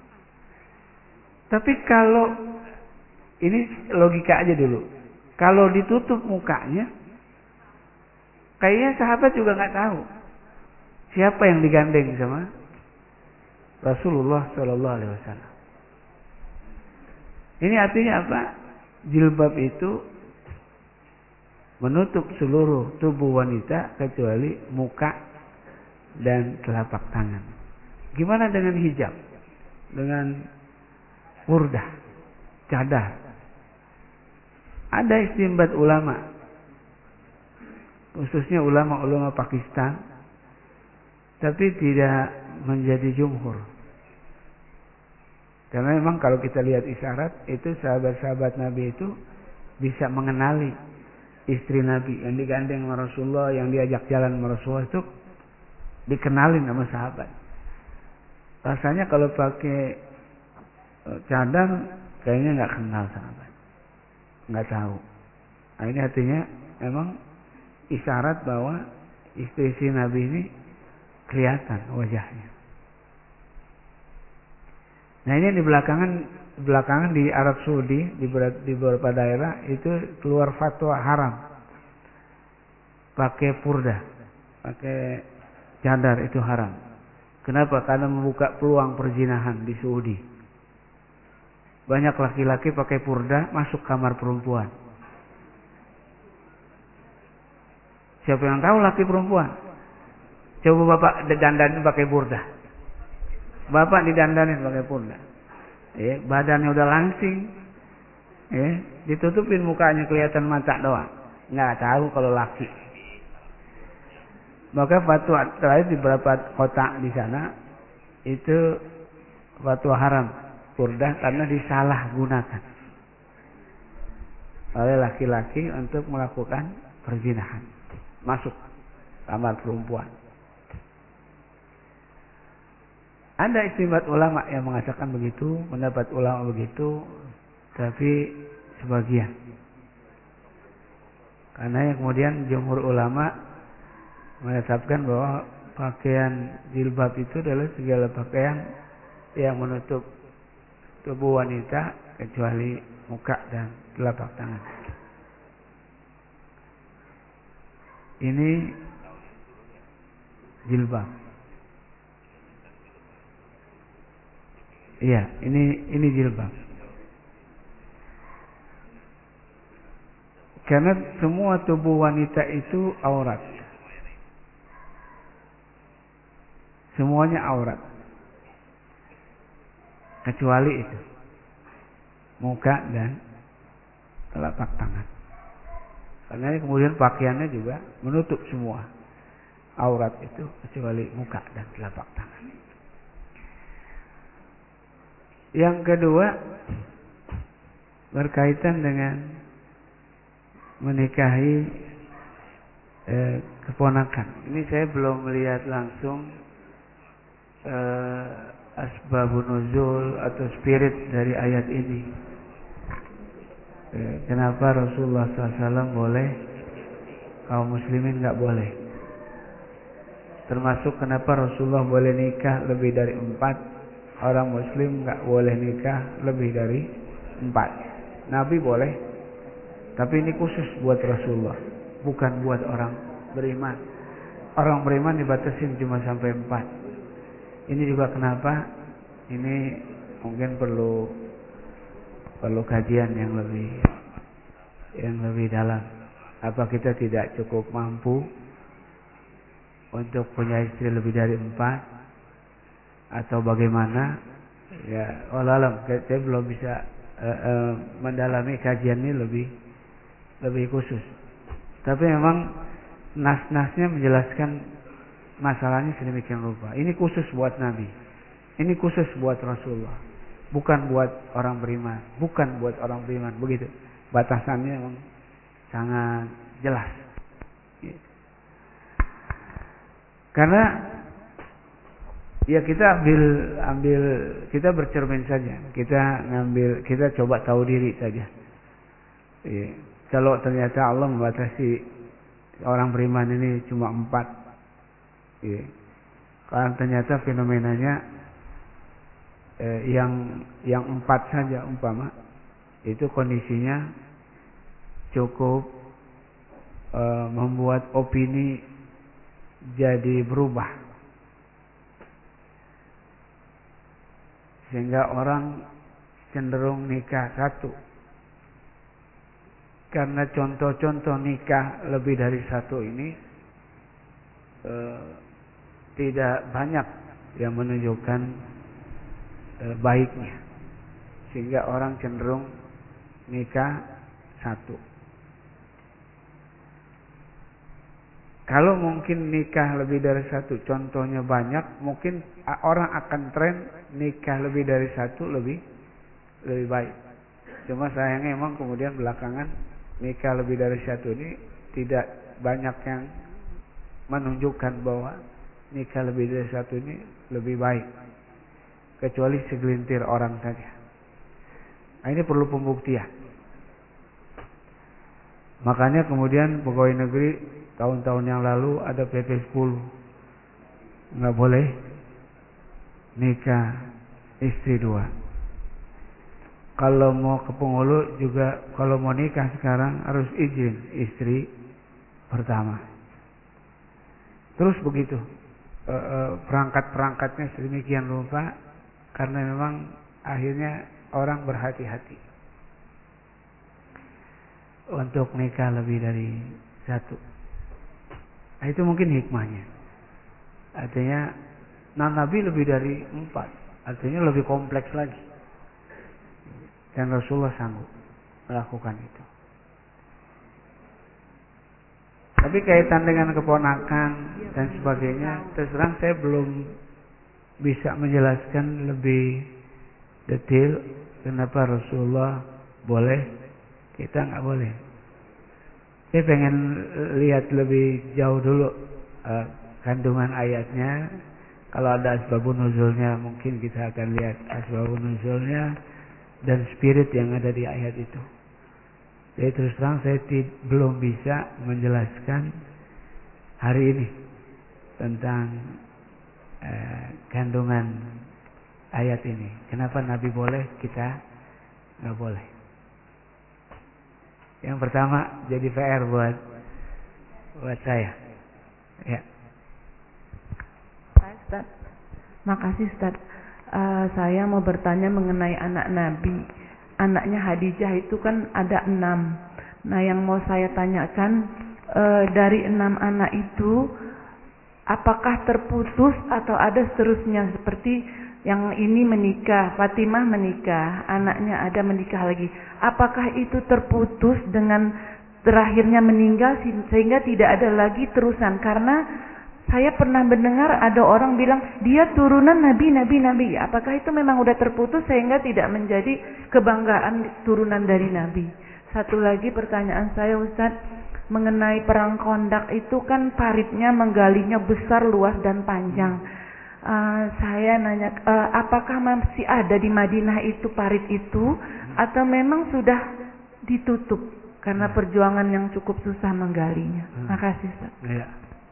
Tapi kalau ini logika aja dulu. Kalau ditutup mukanya, kayaknya sahabat juga nggak tahu siapa yang digandeng sama Rasulullah Shallallahu Alaihi Wasallam. Ini artinya apa? Jilbab itu menutup seluruh tubuh wanita kecuali muka dan telapak tangan. Gimana dengan hijab? Dengan burdah, cadar? Ada istimbat ulama, khususnya ulama-ulama Pakistan, tapi tidak menjadi jumhur. Karena memang kalau kita lihat isyarat, itu sahabat-sahabat Nabi itu bisa mengenali istri Nabi yang digandeng sama Rasulullah, yang diajak jalan sama Rasulullah itu dikenalin sama sahabat. Rasanya kalau pakai cadar kayaknya nggak kenal sahabat, nggak tahu. Nah, ini artinya memang isyarat bahwa istri-istri Nabi ini kelihatan wajahnya. Nah ini di belakangan belakangan di Arab Saudi di, di beberapa daerah itu keluar fatwa haram pakai purda, pakai cadar itu haram. Kenapa? Karena membuka peluang perzinahan di Saudi. Banyak laki-laki pakai purda masuk kamar perempuan. Siapa yang tahu laki perempuan? Coba bapak didandanin pakai purda. Bapak didandanin pakai purda. Ya, badannya udah langsing. Ya, ditutupin mukanya kelihatan mata doang. Nggak tahu kalau laki. Maka fatwa terakhir di beberapa kota di sana itu fatwa haram purda karena disalahgunakan oleh laki-laki untuk melakukan perzinahan, masuk kamar perempuan. Ada istimbat ulama yang mengatakan begitu, pendapat ulama begitu, tapi sebagian. Karena yang kemudian jumhur ulama menetapkan bahwa pakaian jilbab itu adalah segala pakaian yang menutup tubuh wanita kecuali muka dan telapak tangan. Ini jilbab. Iya, ini ini jilbab. Karena semua tubuh wanita itu aurat. Semuanya aurat. Kecuali itu. Muka dan telapak tangan. Karena kemudian pakaiannya juga menutup semua aurat itu kecuali muka dan telapak tangan. Yang kedua berkaitan dengan menikahi eh, keponakan. Ini saya belum melihat langsung Uh, asbabun nuzul atau spirit dari ayat ini. Uh, kenapa Rasulullah shallallahu alaihi wasallam boleh, kaum muslimin nggak boleh? Termasuk kenapa Rasulullah boleh nikah lebih dari empat, orang muslim nggak boleh nikah lebih dari empat. Nabi boleh, tapi ini khusus buat Rasulullah, bukan buat orang beriman. Orang beriman dibatasin cuma sampai empat. Ini juga kenapa ini mungkin perlu perlu kajian yang lebih yang lebih dalam. Apa kita tidak cukup mampu untuk punya istri lebih dari empat atau bagaimana? Ya, wallahualam, saya belum bisa uh, uh, mendalami kajian ini lebih lebih khusus. Tapi memang nas-nasnya menjelaskan masalahnya sedemikian rupa. Ini khusus buat Nabi. Ini khusus buat Rasulullah. Bukan buat orang beriman. Bukan buat orang beriman. Begitu. Batasannya memang sangat jelas. Karena ya kita ambil ambil kita bercermin saja. Kita ngambil kita coba tahu diri saja. Ya. Kalau ternyata Allah membatasi orang beriman ini cuma empat. Ya. Karena ternyata fenomenanya eh, yang yang empat saja umpama itu kondisinya cukup eh, membuat opini jadi berubah, sehingga orang cenderung nikah satu. Karena contoh-contoh nikah lebih dari satu ini eh, tidak banyak yang menunjukkan e, baiknya, sehingga orang cenderung nikah satu. Kalau mungkin nikah lebih dari satu, contohnya banyak, mungkin orang akan tren nikah lebih dari satu lebih lebih baik. Cuma sayangnya memang kemudian belakangan nikah lebih dari satu ini tidak banyak yang menunjukkan bahwa nikah lebih dari satu ini lebih baik, kecuali segelintir orang saja. Nah, ini perlu pembuktian. Makanya kemudian pegawai negeri tahun-tahun yang lalu ada P P sepuluh, nggak boleh nikah istri dua. Kalau mau ke penghulu juga, kalau mau nikah sekarang harus izin istri pertama. Terus begitu e, e, perangkat-perangkatnya sedemikian rupa, karena memang akhirnya orang berhati-hati untuk nikah lebih dari satu. Nah, itu mungkin hikmahnya. Artinya nah, Nabi lebih dari empat, artinya lebih kompleks lagi. Dan Rasulullah sanggup melakukan itu. Tapi kaitan dengan keponakan dan sebagainya, terus terang saya belum bisa menjelaskan lebih detail kenapa Rasulullah boleh, kita nggak boleh. Saya pengen lihat lebih jauh dulu uh, kandungan ayatnya. Kalau ada asbabun nuzulnya, mungkin kita akan lihat asbabun nuzulnya dan spirit yang ada di ayat itu. Jadi terus terang saya t- belum bisa menjelaskan hari ini tentang eh, kandungan ayat ini. Kenapa Nabi boleh, kita nggak boleh. Yang pertama jadi P R buat buat saya. Ya. Pak Ustaz, makasih Ustaz. Uh, saya mau bertanya mengenai anak Nabi. Anaknya Khadijah itu kan ada enam. Nah, yang mau saya tanyakan, uh, dari enam anak itu, apakah terputus atau ada seterusnya? Seperti yang ini menikah, Fatimah menikah, anaknya ada menikah lagi. Apakah itu terputus dengan terakhirnya meninggal sehingga tidak ada lagi terusan? Karena saya pernah mendengar ada orang bilang dia turunan nabi, nabi, nabi. Apakah itu memang udah terputus sehingga tidak menjadi kebanggaan turunan dari nabi? Satu lagi pertanyaan saya Ustaz, mengenai perang Khandaq itu kan paritnya menggalinya besar, luas dan panjang. Uh, saya nanya, uh, apakah masih ada di Madinah itu parit itu, atau memang sudah ditutup karena perjuangan yang cukup susah menggalinya? Makasih Ustaz. Ya.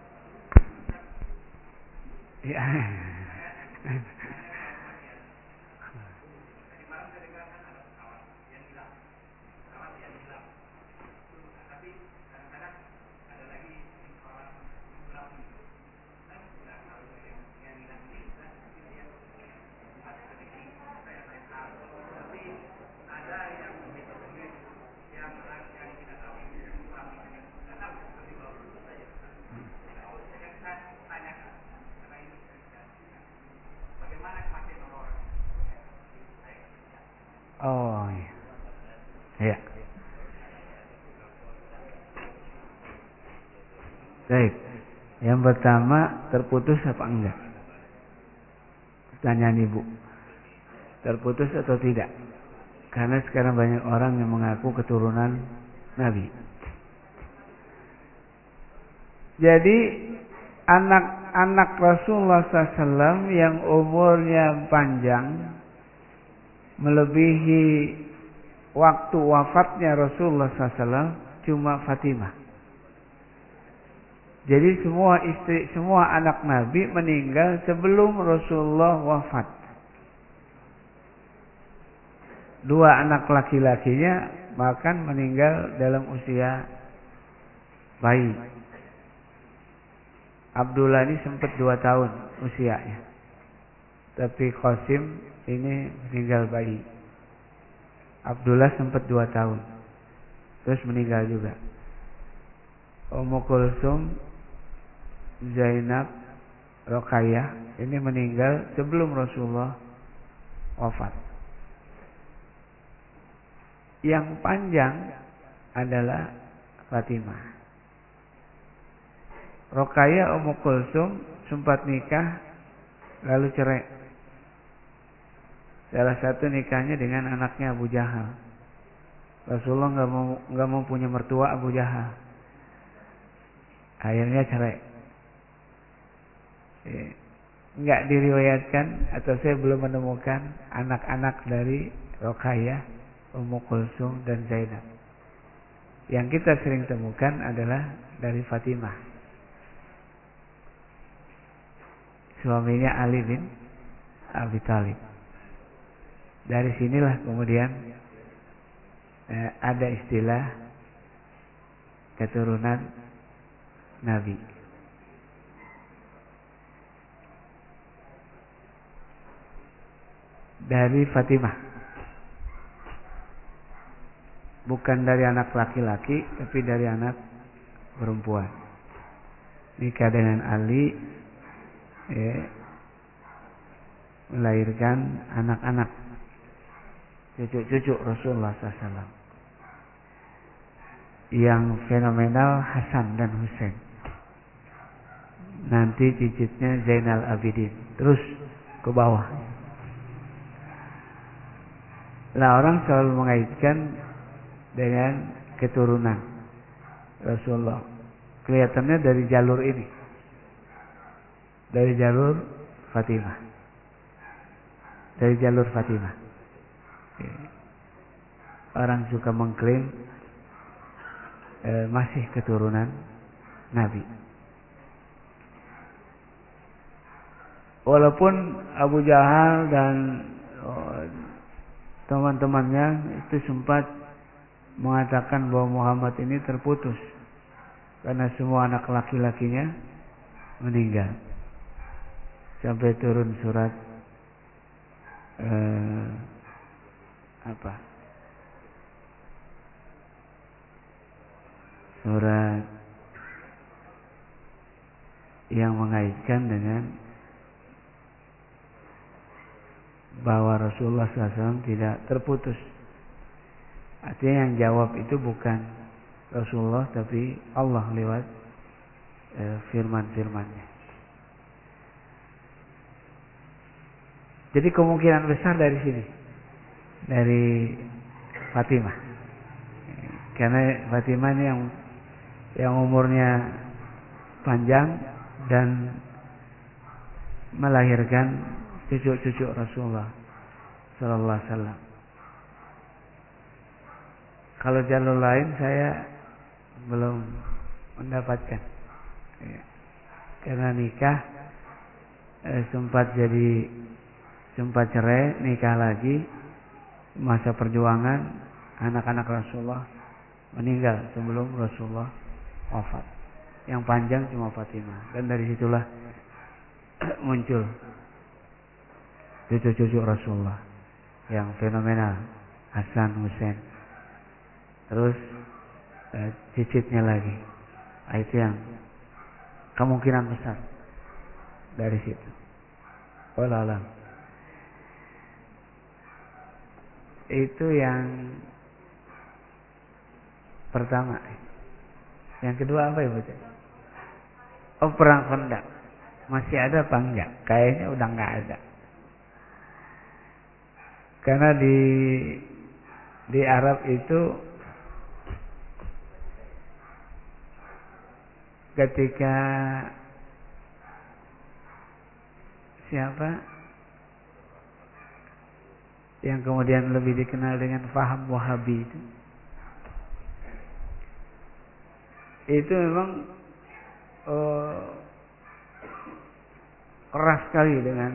Ya. Oh iya. Ya. Baik. Yang pertama, terputus apa enggak? Pertanyaan Ibu. Terputus atau tidak? Karena sekarang banyak orang yang mengaku keturunan Nabi. Jadi anak-anak Rasulullah shallallahu alaihi wasallam yang umurnya panjang melebihi waktu wafatnya Rasulullah shallallahu alaihi wasallam cuma Fatimah. Jadi semua istri, semua anak Nabi meninggal sebelum Rasulullah wafat. Dua anak laki-lakinya bahkan meninggal dalam usia bayi. Abdullah ini sempat dua tahun usianya. Tapi Qasim ini meninggal bayi. Abdullah sempat dua tahun. Terus meninggal juga. Ummu Kulsum, Zainab, Ruqayyah ini meninggal sebelum Rasulullah wafat. Yang panjang adalah Fatimah. Ruqayyah, Ummu Kulsum sempat nikah lalu cerai. Salah satu nikahnya dengan anaknya Abu Jahal. Rasulullah nggak mau nggak mau punya mertua Abu Jahal. Akhirnya cerai. Nggak diriwayatkan atau saya belum menemukan anak-anak dari Ruqayyah, Ummu Kulsum dan Zainab. Yang kita sering temukan adalah dari Fatimah. Suaminya Ali bin Abi Thalib. Dari sinilah kemudian eh, ada istilah keturunan Nabi. Dari Fatimah, bukan dari anak laki-laki, tapi dari anak perempuan. Nikah dengan Ali, ya, melahirkan anak-anak, cucu-cucu Rasulullah shallallahu alaihi wasallam. Yang fenomenal Hasan dan Husain. Nanti cicitnya Zainal Abidin, terus ke bawah. Nah, orang selalu mengaitkan dengan keturunan Rasulullah. Kelihatannya dari jalur ini, dari jalur Fatimah, dari jalur Fatimah. Orang suka mengklaim eh, masih keturunan Nabi. Walaupun Abu Jahal dan oh, teman-temannya itu sempat mengatakan bahwa Muhammad ini terputus karena semua anak laki-lakinya meninggal. Sampai turun surat eh, apa? Surat yang mengaitkan dengan bahwa Rasulullah shallallahu alaihi wasallam tidak terputus. Artinya yang jawab itu bukan Rasulullah, tapi Allah lewat e, firman-firmannya. Jadi kemungkinan besar dari sini, dari Fatimah. Karena Fatimah ini yang yang umurnya panjang dan melahirkan cucu-cucu Rasulullah sallallahu alaihi wasallam. Kalau jalur lain saya belum mendapatkan. Ya. Karena nikah eh, sempat jadi sempat cerai, nikah lagi, masa perjuangan anak-anak Rasulullah meninggal sebelum Rasulullah wafat. Yang panjang cuma Fatimah, dan dari situlah muncul cucu-cucu Rasulullah yang fenomenal, Hasan, Husain. Terus eh, cicitnya lagi. Nah, itu yang kemungkinan besar dari situ. Wallahu a'lam. Itu yang pertama. Yang kedua apa ya, Bu? Oh, perang Khandaq. Masih ada apa enggak? Kayaknya udah enggak ada. Karena di di Arab itu ketika siapa yang kemudian lebih dikenal dengan faham Wahabi itu, itu memang uh, keras sekali dengan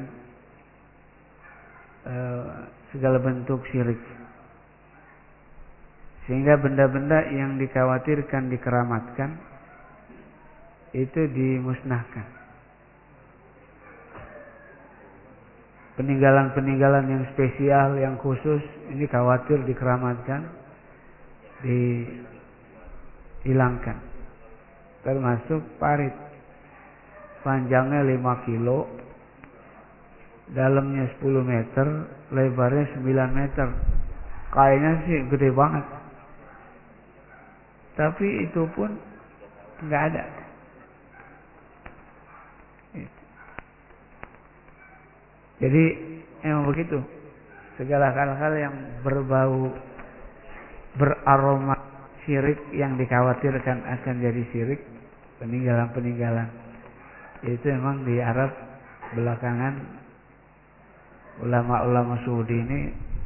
uh, segala bentuk syirik, sehingga benda-benda yang dikhawatirkan dikeramatkan itu dimusnahkan. Peninggalan-peninggalan yang spesial, yang khusus, ini khawatir dikeramatkan, dihilangkan. Termasuk parit, panjangnya lima kilo, dalamnya sepuluh meter, lebarnya sembilan meter. Kayaknya sih gede banget, tapi itu pun nggak ada. Jadi emang begitu, segala hal-hal yang berbau beraroma syirik, yang dikhawatirkan akan jadi syirik, peninggalan-peninggalan itu memang di Arab belakangan ulama-ulama Saudi ini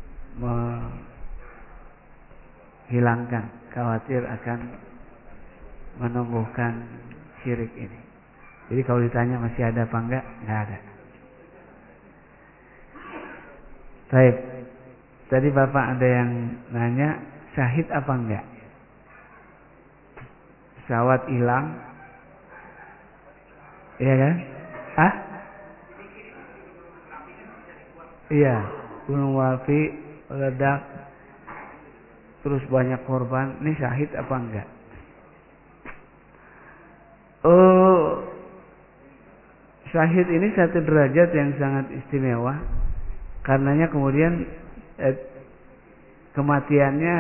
menghilangkan, khawatir akan menumbuhkan syirik ini. Jadi kalau ditanya masih ada apa enggak, enggak ada. Baik, Tadi Bapak ada yang nanya, syahid apa enggak? Pesawat hilang, iya kan? Hah? Iya, gunung api meledak, terus banyak korban. Ini syahid apa enggak? Oh, syahid ini satu derajat yang sangat istimewa. Karenanya kemudian eh, kematiannya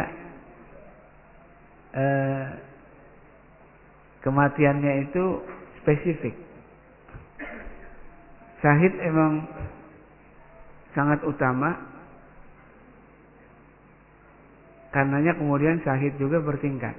eh, kematiannya itu spesifik. Syahid emang sangat utama. Karenanya kemudian syahid juga bertingkat.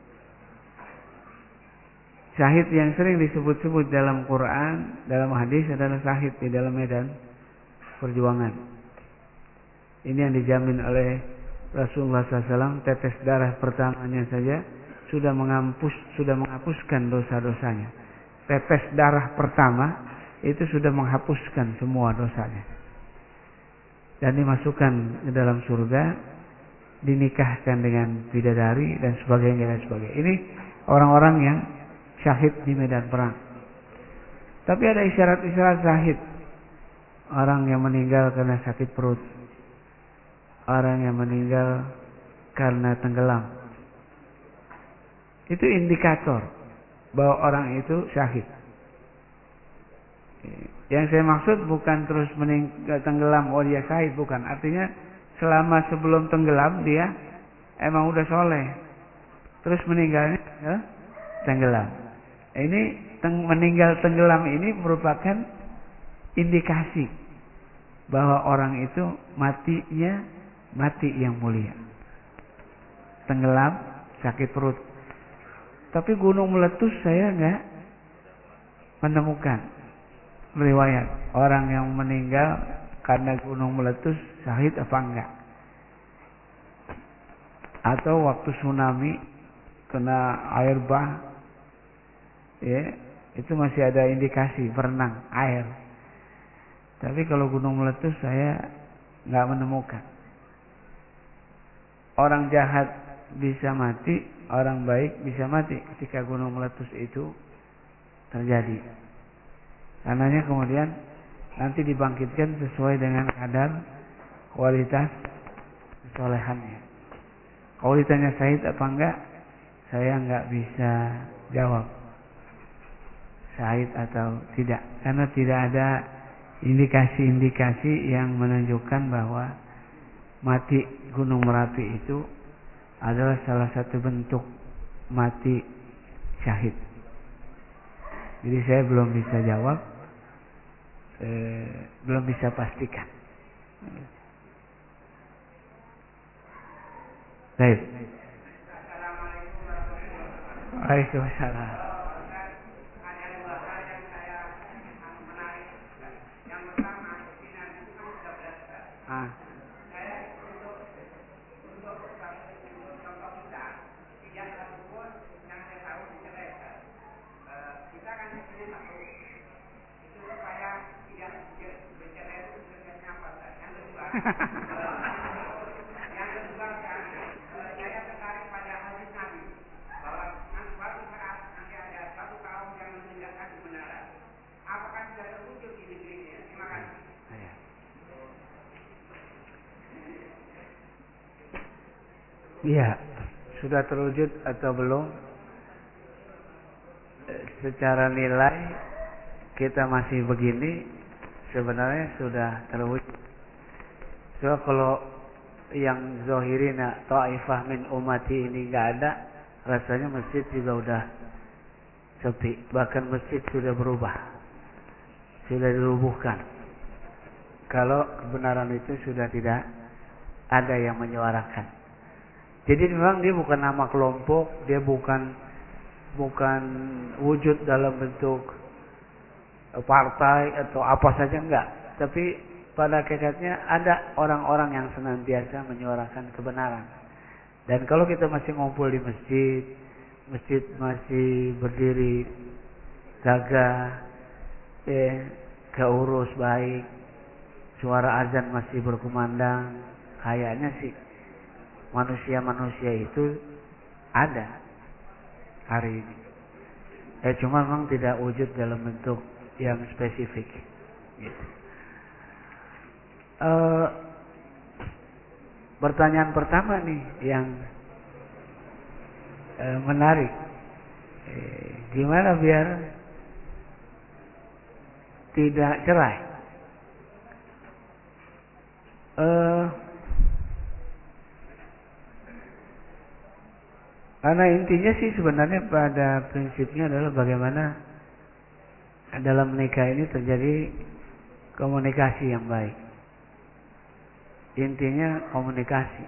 Syahid yang sering disebut-sebut dalam Quran, dalam hadis adalah syahid di dalam medan perjuangan. Ini yang dijamin oleh Rasulullah shallallahu alaihi wasallam. Tetes darah pertamanya saja sudah menghapus, sudah menghapuskan dosa-dosanya. Tetes darah pertama itu sudah menghapuskan semua dosanya. Dan dimasukkan ke dalam surga, dinikahkan dengan bidadari dan sebagainya dan sebagainya. Ini orang-orang yang syahid di medan perang. Tapi ada isyarat-isyarat syahid. Orang yang meninggal karena sakit perut. Orang yang meninggal karena tenggelam. Itu indikator bahwa orang itu syahid. Yang saya maksud bukan terus meninggal tenggelam, oh dia syahid, bukan. Artinya selama sebelum tenggelam dia emang udah soleh. Terus meninggalnya ya, tenggelam. Ini teng meninggal tenggelam ini merupakan indikasi bahwa orang itu matinya mati yang mulia. Tenggelam, sakit perut. Tapi gunung meletus saya nggak menemukan riwayat orang yang meninggal karena gunung meletus syahid apa enggak. Atau waktu tsunami kena air bah, ya, itu masih ada indikasi berenang air. Tapi kalau gunung meletus saya nggak menemukan. Orang jahat bisa mati, orang baik bisa mati ketika gunung meletus itu terjadi. Karenanya kemudian nanti dibangkitkan sesuai dengan kadar kualitas kesolehannya. Kalau ditanya syahid apa enggak, saya enggak bisa jawab syahid atau tidak, karena tidak ada indikasi-indikasi yang menunjukkan bahwa mati Gunung Merapi itu adalah salah satu bentuk mati syahid. Jadi saya belum bisa jawab, eh, belum bisa pastikan. Baik. Waalaikumsalam. Ah. Iya, sudah terwujud atau belum? Secara nilai kita masih begini, sebenarnya sudah terwujud. So kalau yang zohirina ta'ifah min umati ini nggak ada, rasanya masjid juga udah sepi. Bahkan masjid sudah berubah, sudah dirubuhkan. Kalau kebenaran itu sudah tidak ada yang menyuarakan. Jadi memang dia bukan nama kelompok, dia bukan bukan wujud dalam bentuk partai atau apa saja, enggak. Tapi pada hakikatnya ada orang-orang yang senantiasa menyuarakan kebenaran. Dan kalau kita masih ngumpul di masjid, masjid masih berdiri gagah, eh, keurus baik, suara azan masih berkumandang, kayaknya sih manusia-manusia itu ada hari ini. Ya cuma memang tidak wujud dalam bentuk yang spesifik. Gitu. Uh, pertanyaan pertama nih yang uh, menarik, eh, gimana biar tidak cerai? Uh, karena intinya sih sebenarnya pada prinsipnya adalah bagaimana dalam menikah ini terjadi komunikasi yang baik. Intinya komunikasi.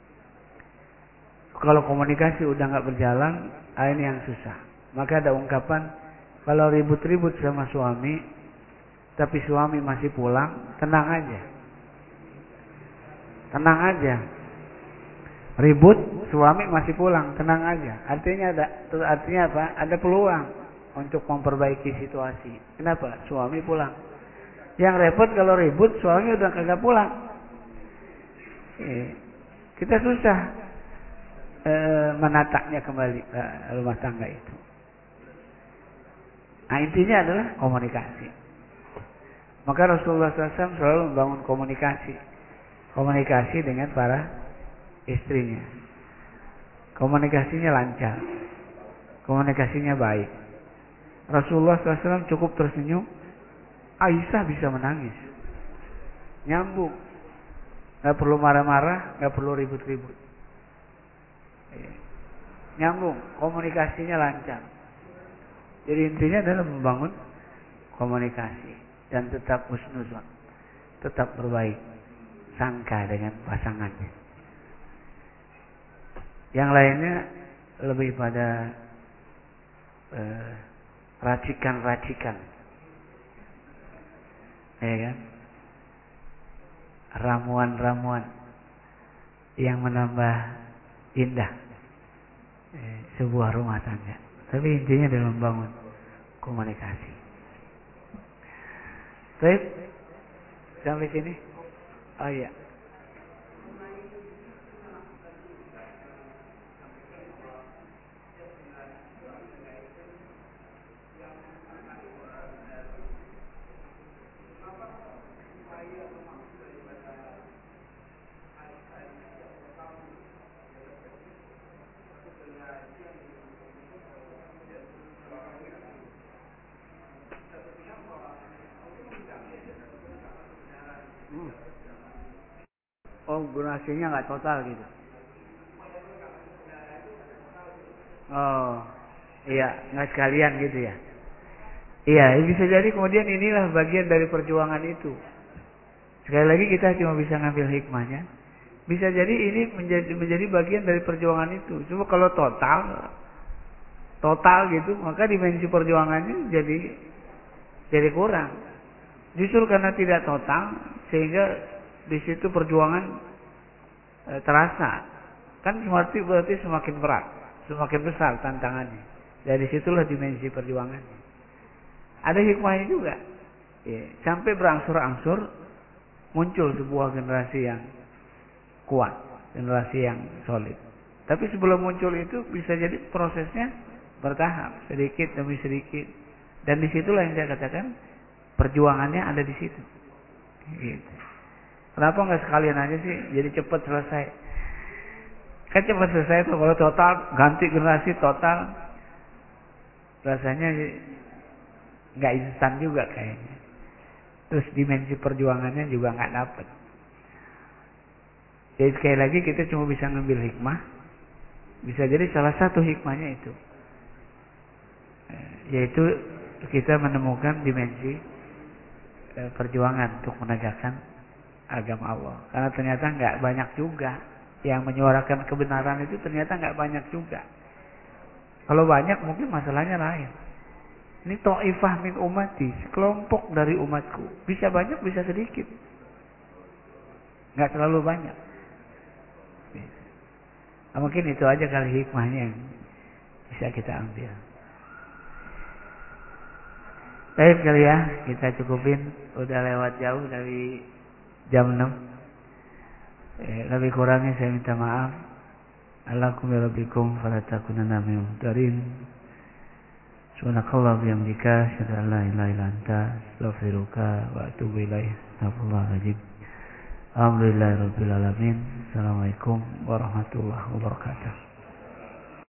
Kalau komunikasi udah nggak berjalan, ah ini yang susah. Maka ada ungkapan, kalau ribut-ribut sama suami, tapi suami masih pulang, tenang aja. Tenang aja. Ribut, suami masih pulang, tenang aja. Artinya ada, artinya apa? Ada peluang untuk memperbaiki situasi. Kenapa? Suami pulang. Yang repot kalau ribut, suami udah kagak pulang. Eh, kita susah eh, menataknya kembali eh, rumah tangga itu. Nah intinya adalah komunikasi. Maka Rasulullah shallallahu alaihi wasallam selalu membangun komunikasi, komunikasi dengan para istrinya. Komunikasinya lancar, komunikasinya baik. Rasulullah shallallahu alaihi wasallam cukup tersenyum, Aisyah bisa menangis, nyambung. Gak perlu marah-marah, gak perlu ribut-ribut. Nyambung, komunikasinya lancar. Jadi intinya adalah membangun komunikasi dan tetap husnuzon, tetap berbaik sangka dengan pasangannya. Yang lainnya lebih pada eh, racikan-racikan, ya kan? Ramuan-ramuan yang menambah indah eh, sebuah rumah tangga. Tapi intinya adalah membangun komunikasi. Baik, sampai sini. Oh iya. Oh, durasinya nggak total gitu. Oh, iya, nggak sekalian gitu ya. Iya, bisa jadi kemudian inilah bagian dari perjuangan itu. Sekali lagi kita cuma bisa ngambil hikmahnya. Bisa jadi ini menjadi menjadi bagian dari perjuangan itu. Cuma kalau total, total gitu, maka dimensi perjuangannya jadi jadi kurang. Justru karena tidak total, sehingga di situ perjuangan e, terasa. Kan berarti berarti semakin berat, semakin besar tantangannya. Dari situlah dimensi perjuangannya. Ada hikmahnya juga. Ya, sampai berangsur-angsur muncul sebuah generasi yang kuat, generasi yang solid. Tapi sebelum muncul itu bisa jadi prosesnya bertahap, sedikit demi sedikit. Dan disitulah yang saya katakan perjuangannya ada di situ. Gitu. Kenapa nggak sekalian aja sih? Jadi cepat selesai. Kan cepat selesai tuh kalau total ganti generasi total, rasanya nggak instan juga kayaknya. Terus dimensi perjuangannya juga nggak dapet. Jadi sekali lagi kita cuma bisa ngambil hikmah. Bisa jadi salah satu hikmahnya itu, yaitu kita menemukan dimensi perjuangan untuk menegakkan agama Allah. Karena ternyata nggak banyak juga yang menyuarakan kebenaran itu, ternyata nggak banyak juga. Kalau banyak mungkin masalahnya lain. Ini ta'ifah min ummati, sekelompok dari umatku. Bisa banyak, bisa sedikit. Nggak terlalu banyak. Nah, mungkin itu aja kali hikmahnya yang bisa kita ambil. Baik kali ya, kita cukupin. Udah lewat jauh dari jam enam. Eh, lebih kurangnya saya minta maaf. Alakum ya rabbikum fala takunanna minal mumtarin. Subhanakallah bihamdika asyhadu an la ilaha illa anta astaghfiruka wa atubu ilaik. Astagfirullahaladzim. Alhamdulillahirabbil alamin. Assalamualaikum warahmatullahi wabarakatuh.